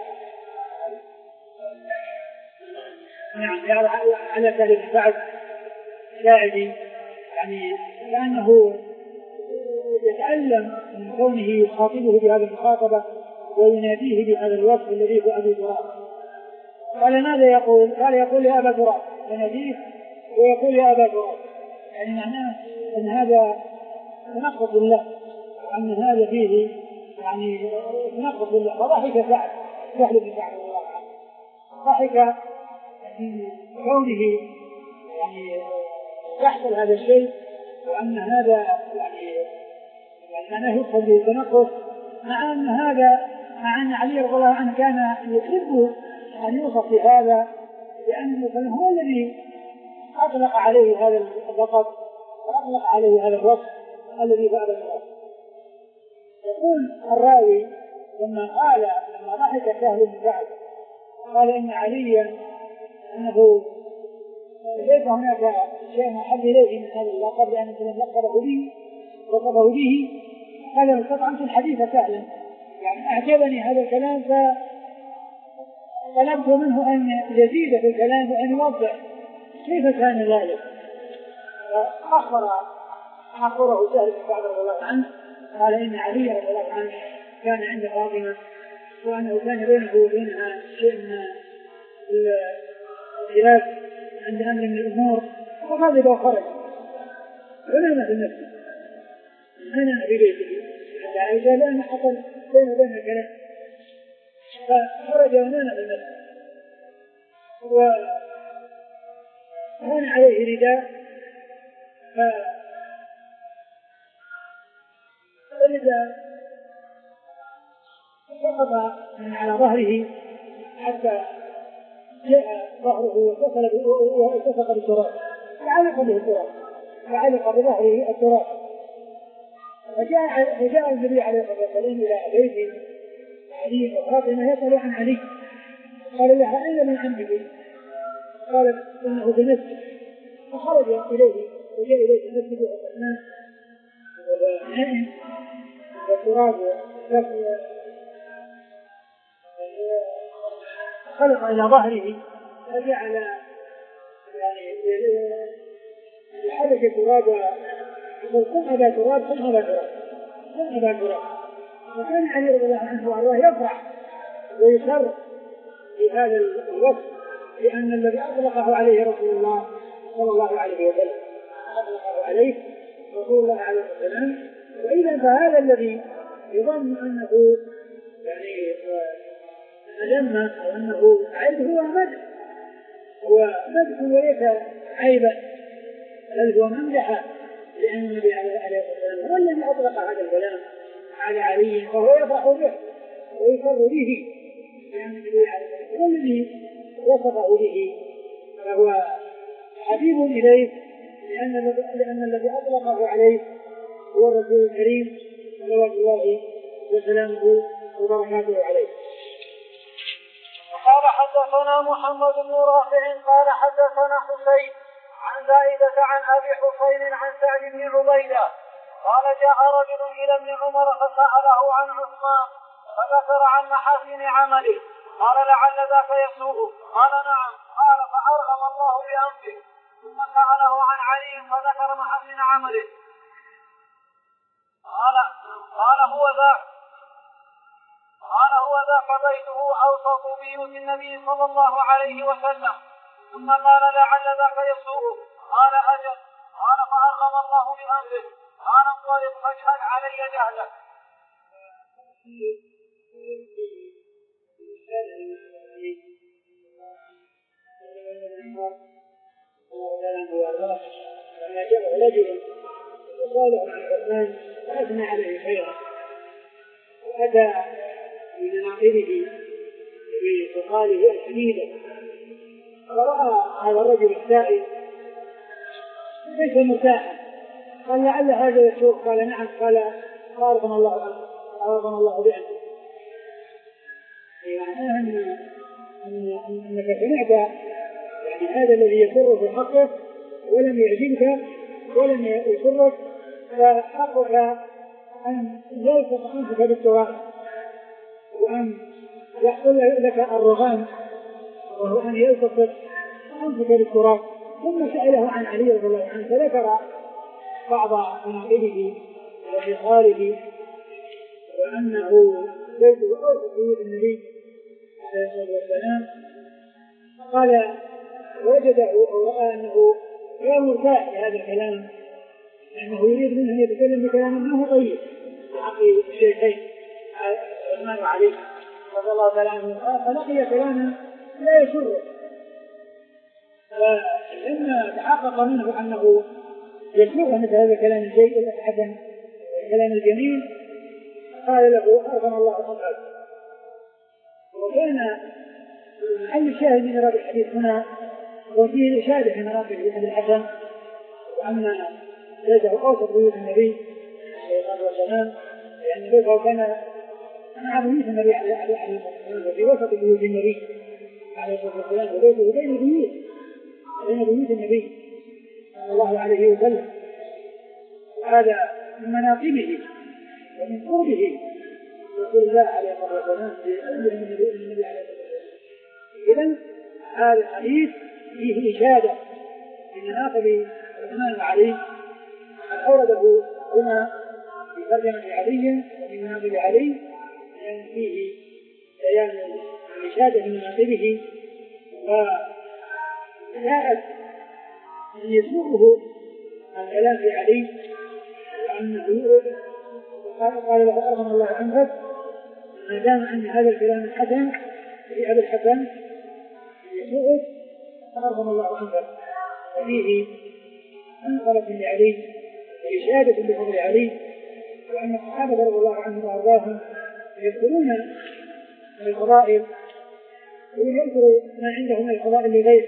[SPEAKER 2] نعم يعرض على سهل بن سعد ساعدي، يعني كأنه يتألم من كونه يخاطبه بهذه المخاطبة ويناديه بهذا الوصف الذي هو أبي تراب. قال ماذا يقول؟ قال يقول يا أبا تراب، يناديه ويقول يا أبا تراب، يعني معناه أن هذا تنقص بالله وأن هذا فيه يعني تنقص بالله. فضحك سعد سهل بن سعد رضي الله عنه، ضحك من كونه يعني يحصل هذا الشيء وأن هذا يعني معناه يدخل به التنقص، مع أن هذا مع أن علي رضي الله عنه كان يحب أن يوصف بهذا، لأنه كان هو الذي أطلق عليه هذا اللقب وأطلق عليه هذا الوصف الذي بعد الوصف. يقول الراوي لما قال لما ضحك سهل بن سعد قال إن عليا أنه ليس هناك شيء أحب إليه من هذا اللقب لأنه لم يقره به، وصفه به هذا قطعا في الحديث سهلا، يعني أعجبني هذا الكلام فطلبت منه أن يزيد في الكلام وأن يوضح كيف كان ذلك. فأخبر أخبره سهل بن سعد رضي الله عنه قال إن علي رضي الله عنه كان عند فاطمة وأنه كان بينه وبينها شيء من الخلاف عند أمر من الأمور، وغضب وخرج ونام في المسجد أنا في بيته عند عائشة لأن حصل بين وبين الكلام، فخرج ونام في المسجد وكان عليه رداء فالرداء سقط من على ظهره حتى جاء ظهره واتصل بالتراب فعلق به التراب فعلق بظهره التراب، فجاء, فجاء النبي عليه الصلاة والسلام إلى بيت علي وفاطمة يسأل عن علي، قال لها أين من عمك؟ قالت إنه في المسجد، فخرج إليه وجاء إليه المسجد وأسلم ونائم والتراب خلق إلى ظهره فجعل يعني يحرك التراب يقول قم أبا تراب قم أبا تراب قم أبا تراب. وكان علي رضي الله عنه وأرضاه يفرح ويسر بهذا الوصف لأن الذي أطلقه عليه رسول الله صلى الله عليه وسلم أطلقه عليه رسول الله عليه وسلم. وإذا فهذا الذي يظن أنه يعني مذمة أو أنه عيب هو مدح، هو مدح وليس عيبا بل هو ممدحة، لأن النبي عليه الصلاة والسلام هو الذي أطلق هذا الكلام على علي فهو يفرح به ويفر به، لأن النبي عليه الصلاة والسلام هو الذي وصفه به فهو حبيب إليه، لأن لأن الذي أطلقه عليه هو الرسول الكريم صلوات الله وسلامه وبركاته عليه.
[SPEAKER 1] قال حدثنا محمد بن رافع قال حدثنا حسين عن زائدة عن أبي حسين عن سعد بن عبيدة قال جاء رجل إلى ابن عمر فسأله عن عثمان فذكر عن محاسن عمله قال لعل ذاك يسوءه قال نعم قال فأرغم الله بأنفه ثم سأله عن علي فذكر محاسن عمله قال قال هو ذاك قال هو ذاك بيته أوسط بيوت النبي صلى الله عليه وسلم ثم قال لعل ذاك يسوءه قال أجل قال فأرغم الله بأنفه قال انطلق فاشهد علي جهلك.
[SPEAKER 2] لما جاء رجل وصالح عن عثمان فأثنى عليه خيرا وأتى بمناقبه بسؤاله الحميدة، فرأى هذا الرجل السائل ليس مرتاحا قال لعل هذا يسوء قال نعم قال أرغم الله عنه أرغم الله بأنه، يعني أن أنك سمعت يعني هذا الذي يسر في حقه ولم يعجبك ولم يسرك فحقك أن يلصق أنفك بالتراب وأن يحصل لك الرغام وهو أن يلصق أنفك بالتراب. ثم سأله عن علي رضي الله عنه فذكر بعض مناقبه وخصاله وأنه بيته أوسط بيوت النبي عليه الصلاة والسلام. قال وجده أو رأى أنه غير مرتاح لهذا الكلام لأنه يريد منه أن يتكلم بكلام منه طيب بحق الشيخين عثمان وعلي رضي الله تعالى عنه، فلقي كلاما لا يسره، فلما تحقق منه أنه يسره مثل هذا الكلام الجيد الحسن الكلام الجميل قال له أرغم الله عنك. وكان محل الشاهد من رابع الحديث هنا وفيه الإشادة من رابع الحسن وأن بيته أوسط بيوت النبي عليه الصلاة والسلام، لأن بيته كان مع بيوت النبي عليه الصلاة والسلام في وسط بيوت النبي عليه الصلاة والسلام، وبيته بين بيوت بين بيوت النبي صلى الله عليه وسلم. هذا من مناقبه ومن قربه رسول الله عليه الصلاة والسلام النبي عليه الصلاة والسلام. إذن هذا الحديث فيه إشادة بمناقب عثمان وعلي أورده هنا في ترجمة علي وفي مناقب علي لأن فيه بيان الإشادة بمناقبه وجاءت أن يسوقه الكلام في علي وأنه قال له أرغم الله عنك ما دام أن هذا الكلام الحسن في أبي الحسن يسوقه أرغم الله عنك. وفيه منقلة لعلي وإشادة بفضل علي وأن الصحابة رضي الله عنهم وأرضاهم يذكرون من الفضائل ويذكروا ما عندهم من الفضائل لغيره.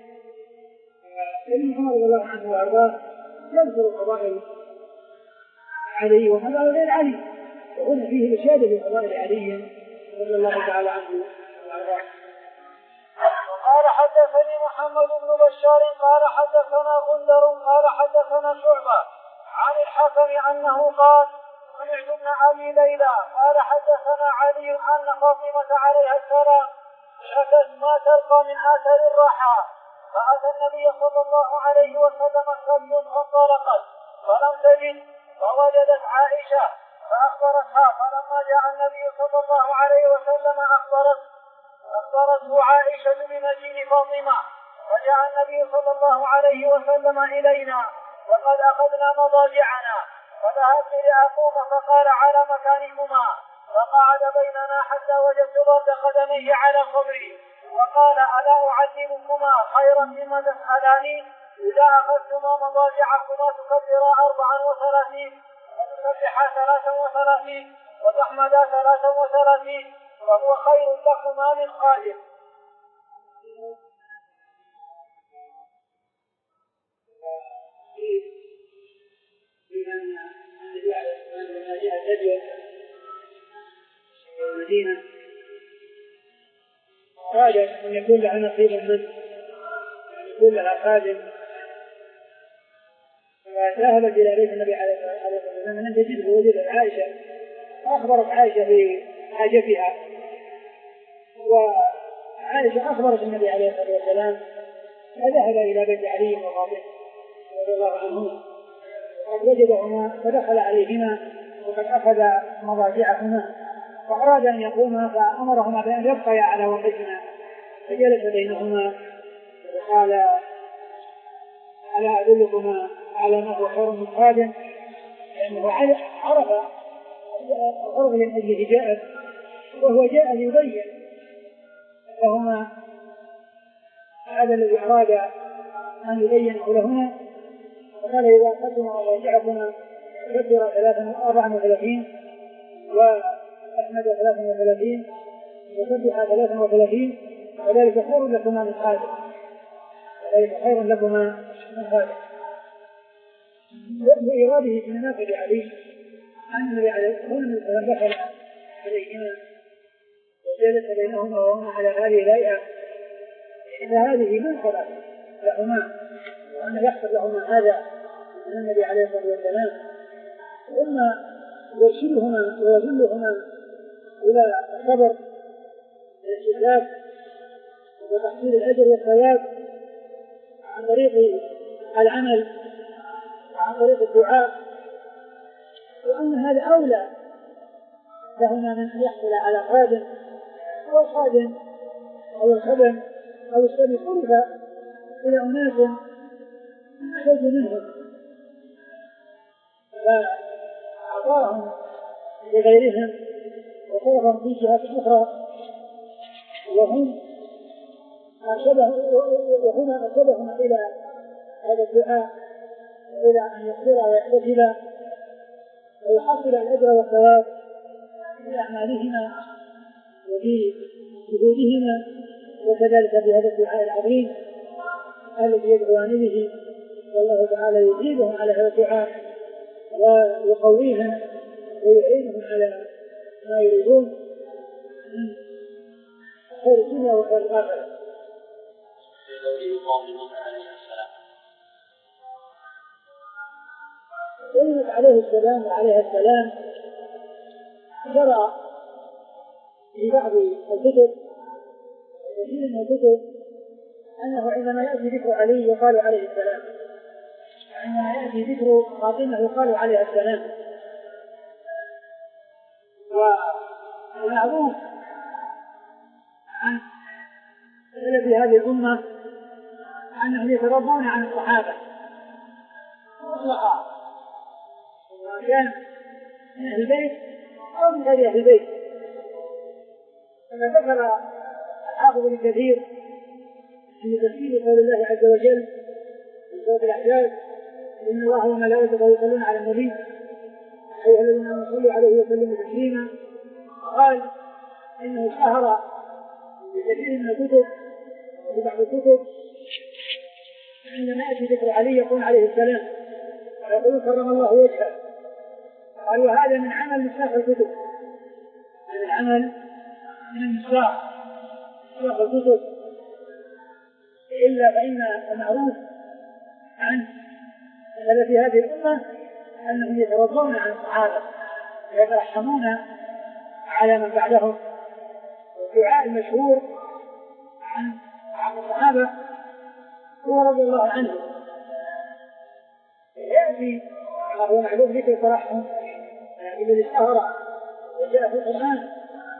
[SPEAKER 2] ابن عمر رضي الله عنه وأرضاه يذكر فضائل علي وفضائل غير علي وقلنا فيه إشادة بفضائل علي رضي الله تعالى عنه وأرضاه.
[SPEAKER 1] قال حدثني محمد بن بشار قال حدثنا غندر قال حدثنا شعبة عن الحكم أنه قال سمعت ابن أبي ليلى قال حدثنا علي أن فاطمة عليها السلام شكت ما تلقى من آثار الراحة فأتى النبي صلى الله عليه وسلم سبي فانطلقت فلم تجد فوجدت عائشة فأخبرتها فلما جاء النبي صلى الله عليه وسلم أخبرت أخبرته عائشة بمجيء فاطمة فجاء النبي صلى الله عليه وسلم إلينا وقد أخذنا مضاجعنا فذهبت لأقوم فقال على مكانكما فقعد بيننا حتى وجدت برد قدميه على صدري وقال ألا أعلمكما خيرا مما تسألاني إذا أخذتما مضاجعكما تكبرا أربعا وثلاثين وتسبحا ثلاثا وثلاثين وتحمدا ثلاثا وثلاثين وهو خير لكما من خادم.
[SPEAKER 2] بأن النبي عليه الصلاة والسلام لما جاء الرجل في المدينة أراد أن يكون لها نصيب منه أن يكون لها خادم فذهبت إلى بيت النبي عليه الصلاة والسلام لم تجده وجدت عائشة فأخبرت عائشة بحاجتها وعائشة أخبرت النبي عليه الصلاة والسلام فذهب إلى بيت علي وفاطمة رضي الله عنهما قد وجدهما فدخل عليهما وقد أخذ مضاجعهما فأراد أن يقوما فأمرهما بأن يبقيا على وقتهما فجلس بينهما وقال ألا أدلكما على ما هو خير من خادم لأنه عرف الغرض من أجله جاءت وهو جاء ليبين لهما هذا الذي أراد أن يبينه لهما وقال إذا أخذتما مضاجعكما كبر ثلاثا أربعا وثلاثين وأحمد ثلاثا وثلاثين وسبح ثلاثا وثلاثين وذلك خير لكما من خادم وذلك خير لكما من خادم. وإراده في مناقب علي أن النبي عليه الصلاة والسلام دخل عليهما وجلس بينهما وهما على هذه الهيئة إن هذه منقبة لهما وأن يحصل لهما هذا من النبي عليه الصلاة والسلام ثم يرشدهما ويدلهما إلى الصبر والاحتساب وتحصيل الأجر والثواب عن طريق العمل وعن طريق الدعاء وأن هذا أولى لهما من أن يحصل على خادم أو الخادم أو الخدم أو السبي صرف إلى أناس أحتاج منهم فأعطاهم لغيرهم وصرفهم في جهات أخرى وهم وهما أرشدهم إلى هذا الدعاء إلى أن يصبر ويحتسب ويحصل الأجر والثواب في أعمالهما وفي جهودهما وكذلك بهذا الدعاء العظيم الذي يدعوان به والله تعالى يجيبهم على هذا الدعاء ويقويهم ويعينهم على ما يريدون من خير الدنيا وخير الآخرة. كلمة عليه السلام وعليها السلام جرى في بعض الكتب كثير من الكتب أنه عندما يأتي ذكر علي يقال عليه السلام، وعندما يأتي ذكر فاطمة يقال عليها السلام. والمعروف عن سلف هذه الأمة أنهم يتربون عن الصحابة مطلقا، وكان من أهل البيت أو من غير أهل البيت. كما ذكر الحافظ ابن كثير في تفسير قول الله عز وجل في سورة الأحزاب: إن الله وملائكته يصلون على النبي أيها الذين آمنوا صلوا عليه وسلموا تسليما. قال إنه اشتهر بكثير من الكتب وفي بعض الكتب عندما يأتي ذكر علي يقول عليه السلام ويقول كرم الله وجهه. قال وهذا من عمل مصداق الكتب، هذا العمل من المصداق مصداق الكتب، إلا فإن المعروف عن سلف هذه الأمة أنهم يتوضون عن الصحابة ويترحمون على من بعدهم. والدعاء المشهور عن الصحابة هو رضي الله عنه، يأتي وهو معلوم ذكر الترحم الذي اشتهر وجاء في القرآن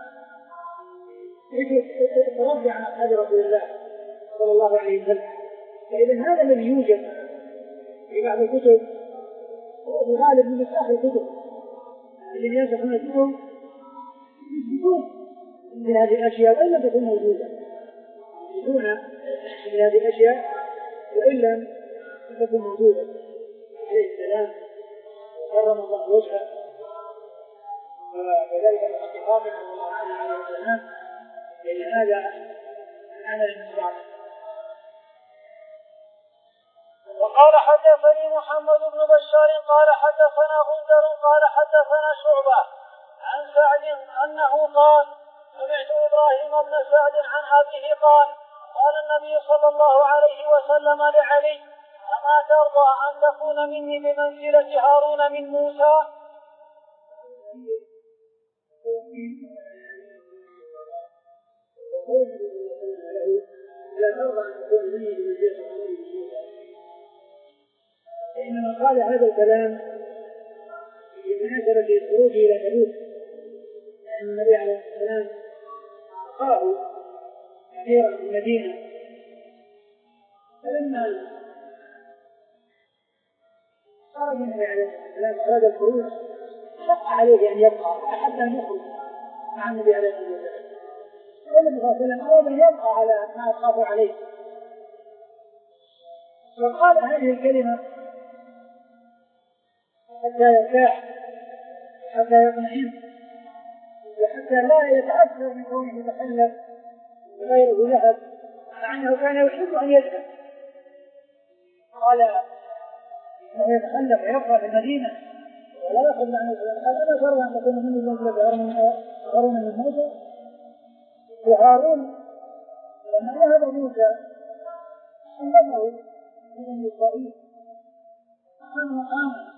[SPEAKER 2] ذكر الترضي عن أصحاب رسول الله صلى الله عليه وسلم. فإذا هذا الذي يوجد في بعض الكتب هو في غالب من مصداق الكتب الذين ينسخون الكتب من هذه الأشياء وإن لم تكن موجودة، يكون من هذه الأشياء وإن لم تكن موجودة. عليه السلام كرم الله وجهه، وكذلك الاستقامة من الله عليه السلام، لأن هذا عمل المصداق.
[SPEAKER 1] وقال حدثني محمد بن بشار قال حدثنا غندر قال حدثنا شعبة عن سعد أنه قال سمعت إبراهيم بن سعد عن أبيه قال قال النبي صلى الله عليه وسلم لعلي أما ترضى أن تكون مني بمنزلة هارون من موسى؟
[SPEAKER 2] لا ترضى أن تكون مني بمنزلة هارون من موسى. إنما قال هذا الكلام بمناسبة الخروج إلى تبوك، لأن النبي عليه السلام أخاه أميرا في المدينة، فلما خرج النبي عليه السلام أراد الخروج شق عليه أن يبقى حتى أن يخرج مع النبي عليه السلام، والنبي صلى الله عليه وسلم أراد أن يبقى على ما أخاف عليه، فقال هذه الكلمة حتى يرتاح حتى يطمئن وحتى لا يتأثر من كونه يتخلف غيره ذهب، مع أنه كان يحب أن يذهب. قال أنه يتخلف ويبقى في المدينة ولا يأخذ عنه سلام. قال أنا شر أن تكون مني المنزلة هارون من موسى. وهارون لما ذهب موسى علمه من إسرائيل أنه آمن،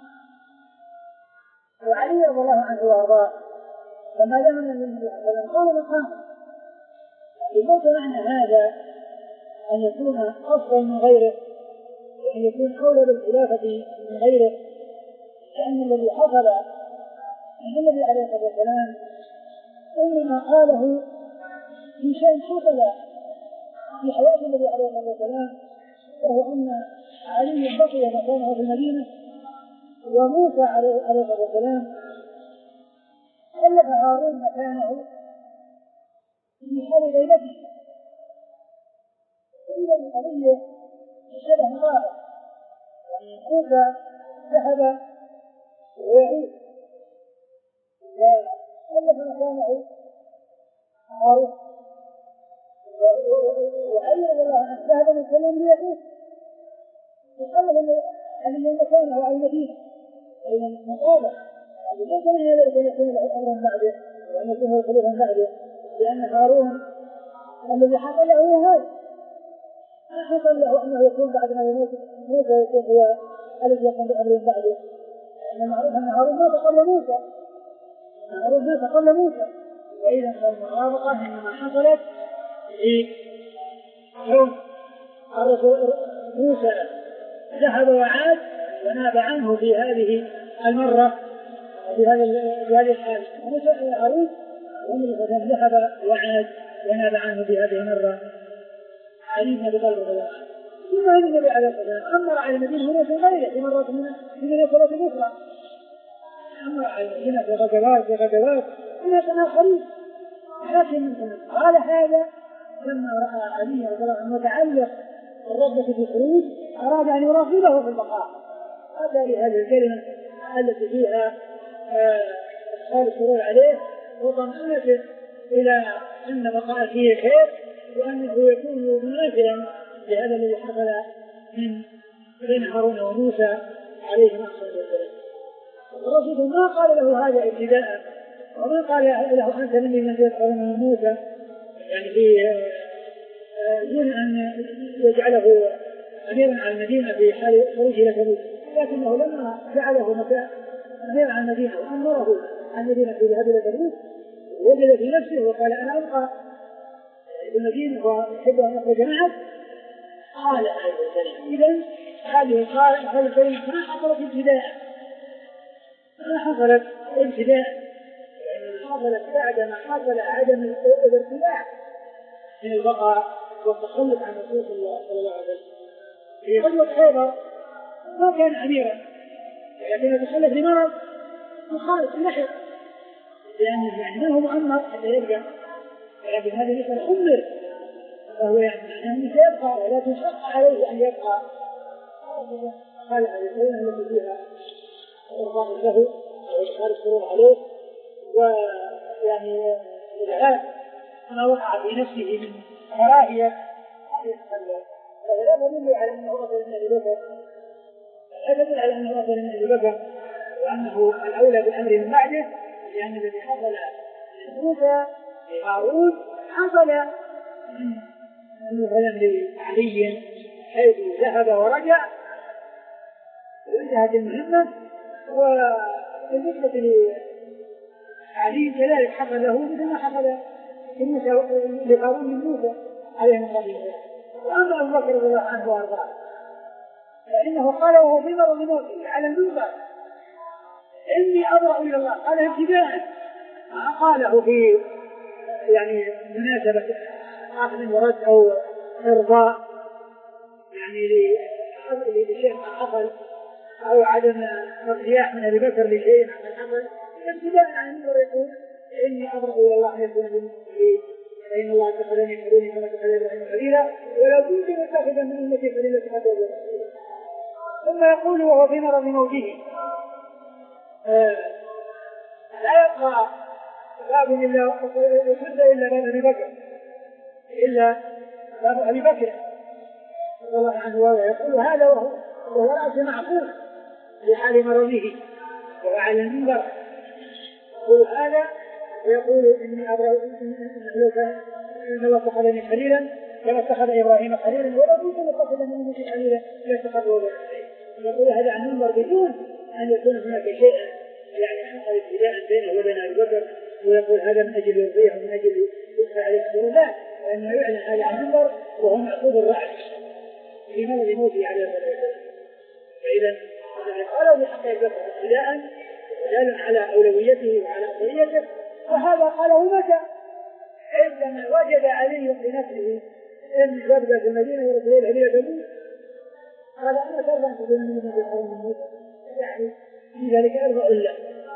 [SPEAKER 2] وعلي رضي الله عنه وارضاه لما ذهب النبي صلى الله عليه وسلم قال مقام. ليس معنى هذا أن يكون أفضل من غيره وأن يكون أولى بالخلافة من غيره، لأن الذي حصل من النبي عليه الصلاة والسلام إنما قاله في شيء حصل في حياة النبي عليه الصلاة والسلام، وهو أن علي بقي مكانه في المدينة وموسى عليه الصلاة والسلام خلف هارون مكانه في حال ليلته. إذا القضية شبه واضح، يعني موسى ذهب ويعود وخلف مكانه هارون، وعلي رضي الله عنه ذهب مسلم ليعود وخلف علي مكانه على المدينة. إذا مقابل ليس من ذلك أن يكون له أمر بعده وأن يكون له خليفة بعده، لأن هارون الذي حصل له هو هذا، ما حصل له أنه يكون بعد ما يموت موسى يكون هو الذي يقوم بأمر بعده، لأن معروف أن هارون مات قبل موسى، هارون مات قبل موسى، وإذا المرافقة إنما حصلت في كون الرسول موسى ذهب وعاد وناب عنه في هذه المرة في هذه الحال. موسى هارون ذهب وعاد وناب عنه في هذه المرة علي بن أبي طالب رضي الله عنه. ثم أن النبي عليه الصلاة والسلام أمر على المدينة هنا في غيره في مرة من المناسبات الأخرى، أمر على المدينة في غزوات في غزوات الناس آخرين، لكن قال هذا لما رأى علي رضي الله عنه متعلق الرغبة في الخروج أراد أن يرغبه في البقاء. أتى لهذه الكلمة التي فيها إدخال السرور عليه وطمأنته إلى أن بقاء فيه خير وأنه يكون مناسبا لهذا الذي حصل من بين هارون وموسى عليهما الصلاة والسلام. الرسول ما قال له هذا ابتداء وما قال له أنت مني منزلة هارون وموسى يعني في دون أن يجعله أميرا على المدينة في حال خروجه إلى تبوك، لكنه لما جعله أميرا على المدينة وأمره عن المدينة في ذهاب إلى تبوك وجد في نفسه وقال أنا أبقى في المدينة وأحب أن أخرج معك، قال هذه الكلمة. إذن هذه قال هذه الكلمة ما حصلت ابتداء، ما حصلت ابتداء، حصلت بعدما حصل عدم الارتياح من البقاء والتخلف عن رسول الله صلى الله عليه وسلم. في غزوة خيبر ما كان أميرا لكن تخلف لمرض مخالف لحق، لأنه يعني ما هو مؤمر حتى يبقى، ولكن هذه المسألة أمر فهو يعني أنه سيبقى ولكن شق عليه أن يبقى. قال هذه الكلمة التي فيها إرضاء له أو إدخال السرور عليه ويعني إلعاب ما وقع في نفسه من كراهية فلا تدل على أنه أفضل من أبي بكر، لا تدل على أنه أفضل من أبي بكر وأنه الأولى بالأمر من بعده، لأن الذي حصل من موسى لهارون حصل من مثلا لعلي حيث ذهب ورجع وانتهت المهمة، وبالنسبة لعلي كذلك حصل له مثل ما حصل لهارون من موسى عليه الصلاة والسلام. وأما أبو بكر رضي الله عنه وأرضاه فإنه قال وهو في مرض موته على المنبر إني أبرأ إلى الله، قال ابتداء ما قاله في يعني مناسبة أخذ ورد أو إرضاء يعني لشيء حصل أو عدم ارتياح من أبي بكر لشيء حصل، ابتداء عن المنبر يقول إني أبرأ إلى الله أن يكون بالمسلمين فإن الله اتخذني خليلا كما اتخذ إبراهيم خليلا ولو كنت متخذا من أمتي خليلا كما اتخذ إبراهيم. ثم يقول وهو في مرض موته آه لا يبقى باب إلا يسد إلا باب أبي بكر إلا باب أبي بكر رضي الله عنه وهو يقول هذا وهو وهو رأس معقول لحال مرضه وهو على المنبر يقول هذا ويقول إني أبرأ إن الله اتخذني خليلا كما اتخذ إبراهيم خليلا ولو كنت متخذا من أمتي خليلا لاتخذه يقول هذا عن المنبر بدون أن يكون هناك شيء يعني حصل ابتداء بينه وبين أبي بكر ويقول هذا من أجل يرضيه ومن أجل يدفع عليه السرور، لا، لأنه يعلن هذا عن المنبر وهو معقود الرأس في مرض موته عليه الصلاة والسلام. فإذا قالوا بحق أبي بكر ابتداء دال على أولويته وعلى أولويته، وهذا قاله متى عندما وجد علي بنفسه أن يبدأ في المدينة ورسول الله عليه وسلم قال أنا ترضى أن تكون من النبي صلى الله عليه وسلم يعني في ذلك أرضى إلا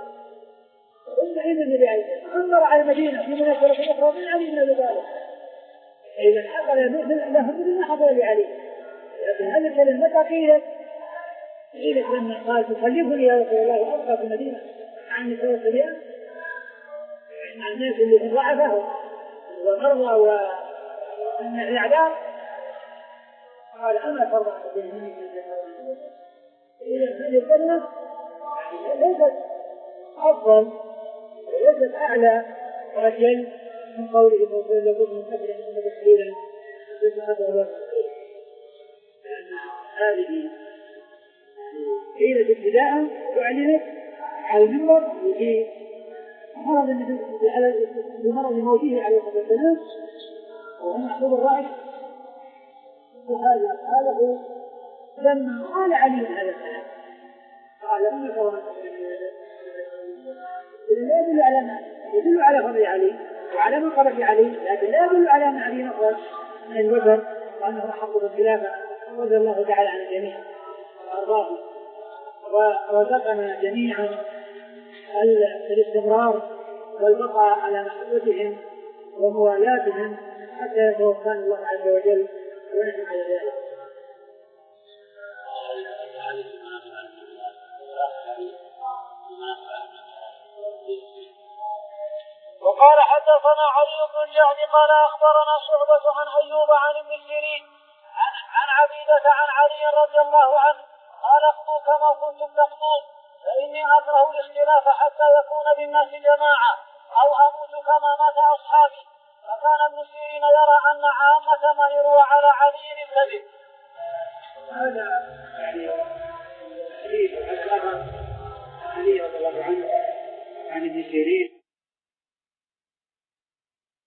[SPEAKER 2] ثم إن النبي عليه الصلاة والسلام أمر على المدينة في مناسبة أخرى من علي بن أبي طالب، إذا حصل لهم مثل ما حصل لعلي. لكن هذه الكلمة متى قيلت؟ قيلت لما قال تخلفني يا رسول الله وأبقى في المدينة عن نساء الصبيان مع الناس اللي هم ضعفه والمرضى والأعداء، قال أما ترضى أن تكون مني من الجنة؟ إذا هذه الكلمة ليست أفضل وليست أعلى وأجل من قوله صلى الله عليه وسلم من أجل أن تكون خليلا ثم هذا هو لأن هذه قيلت ابتداء وأعلنت على المنبر في مرض في مرض موته عليه الصلاة والسلام وهو محفوظ الرأي. وهذا أصحابه لما قال علي هذا الكلام قال إنك لا يدل على ما يدل على فضل علي وعلى منقبة علي، لكن لا يدل على أن علي نقص من البشر وأنه أحق بالخلافة رضي الله تعالى عن الجميع وأرضاهم ورزقنا جميعا الاستمرار والبقاء على محبتهم وموالاتهم حتى يتوفانا الله عز وجل ونحن على ذلك.
[SPEAKER 1] وقال حدثنا علي بن الجعد قال أخبرنا شعبة عن أيوب عن ابن سيرين عن, عن عبيدة عن علي رضي الله عنه قال اخطوا كما كنتم تخطون فإني أكره الاختلاف حتى يكون بالناس جماعة أو أموت كما مات أصحابي. فكان ابن سيرين يرى أن عامة ما يروى على علي الكذب.
[SPEAKER 2] هذا يعني حديث عن علي رضي الله عنه عن ابن سيرين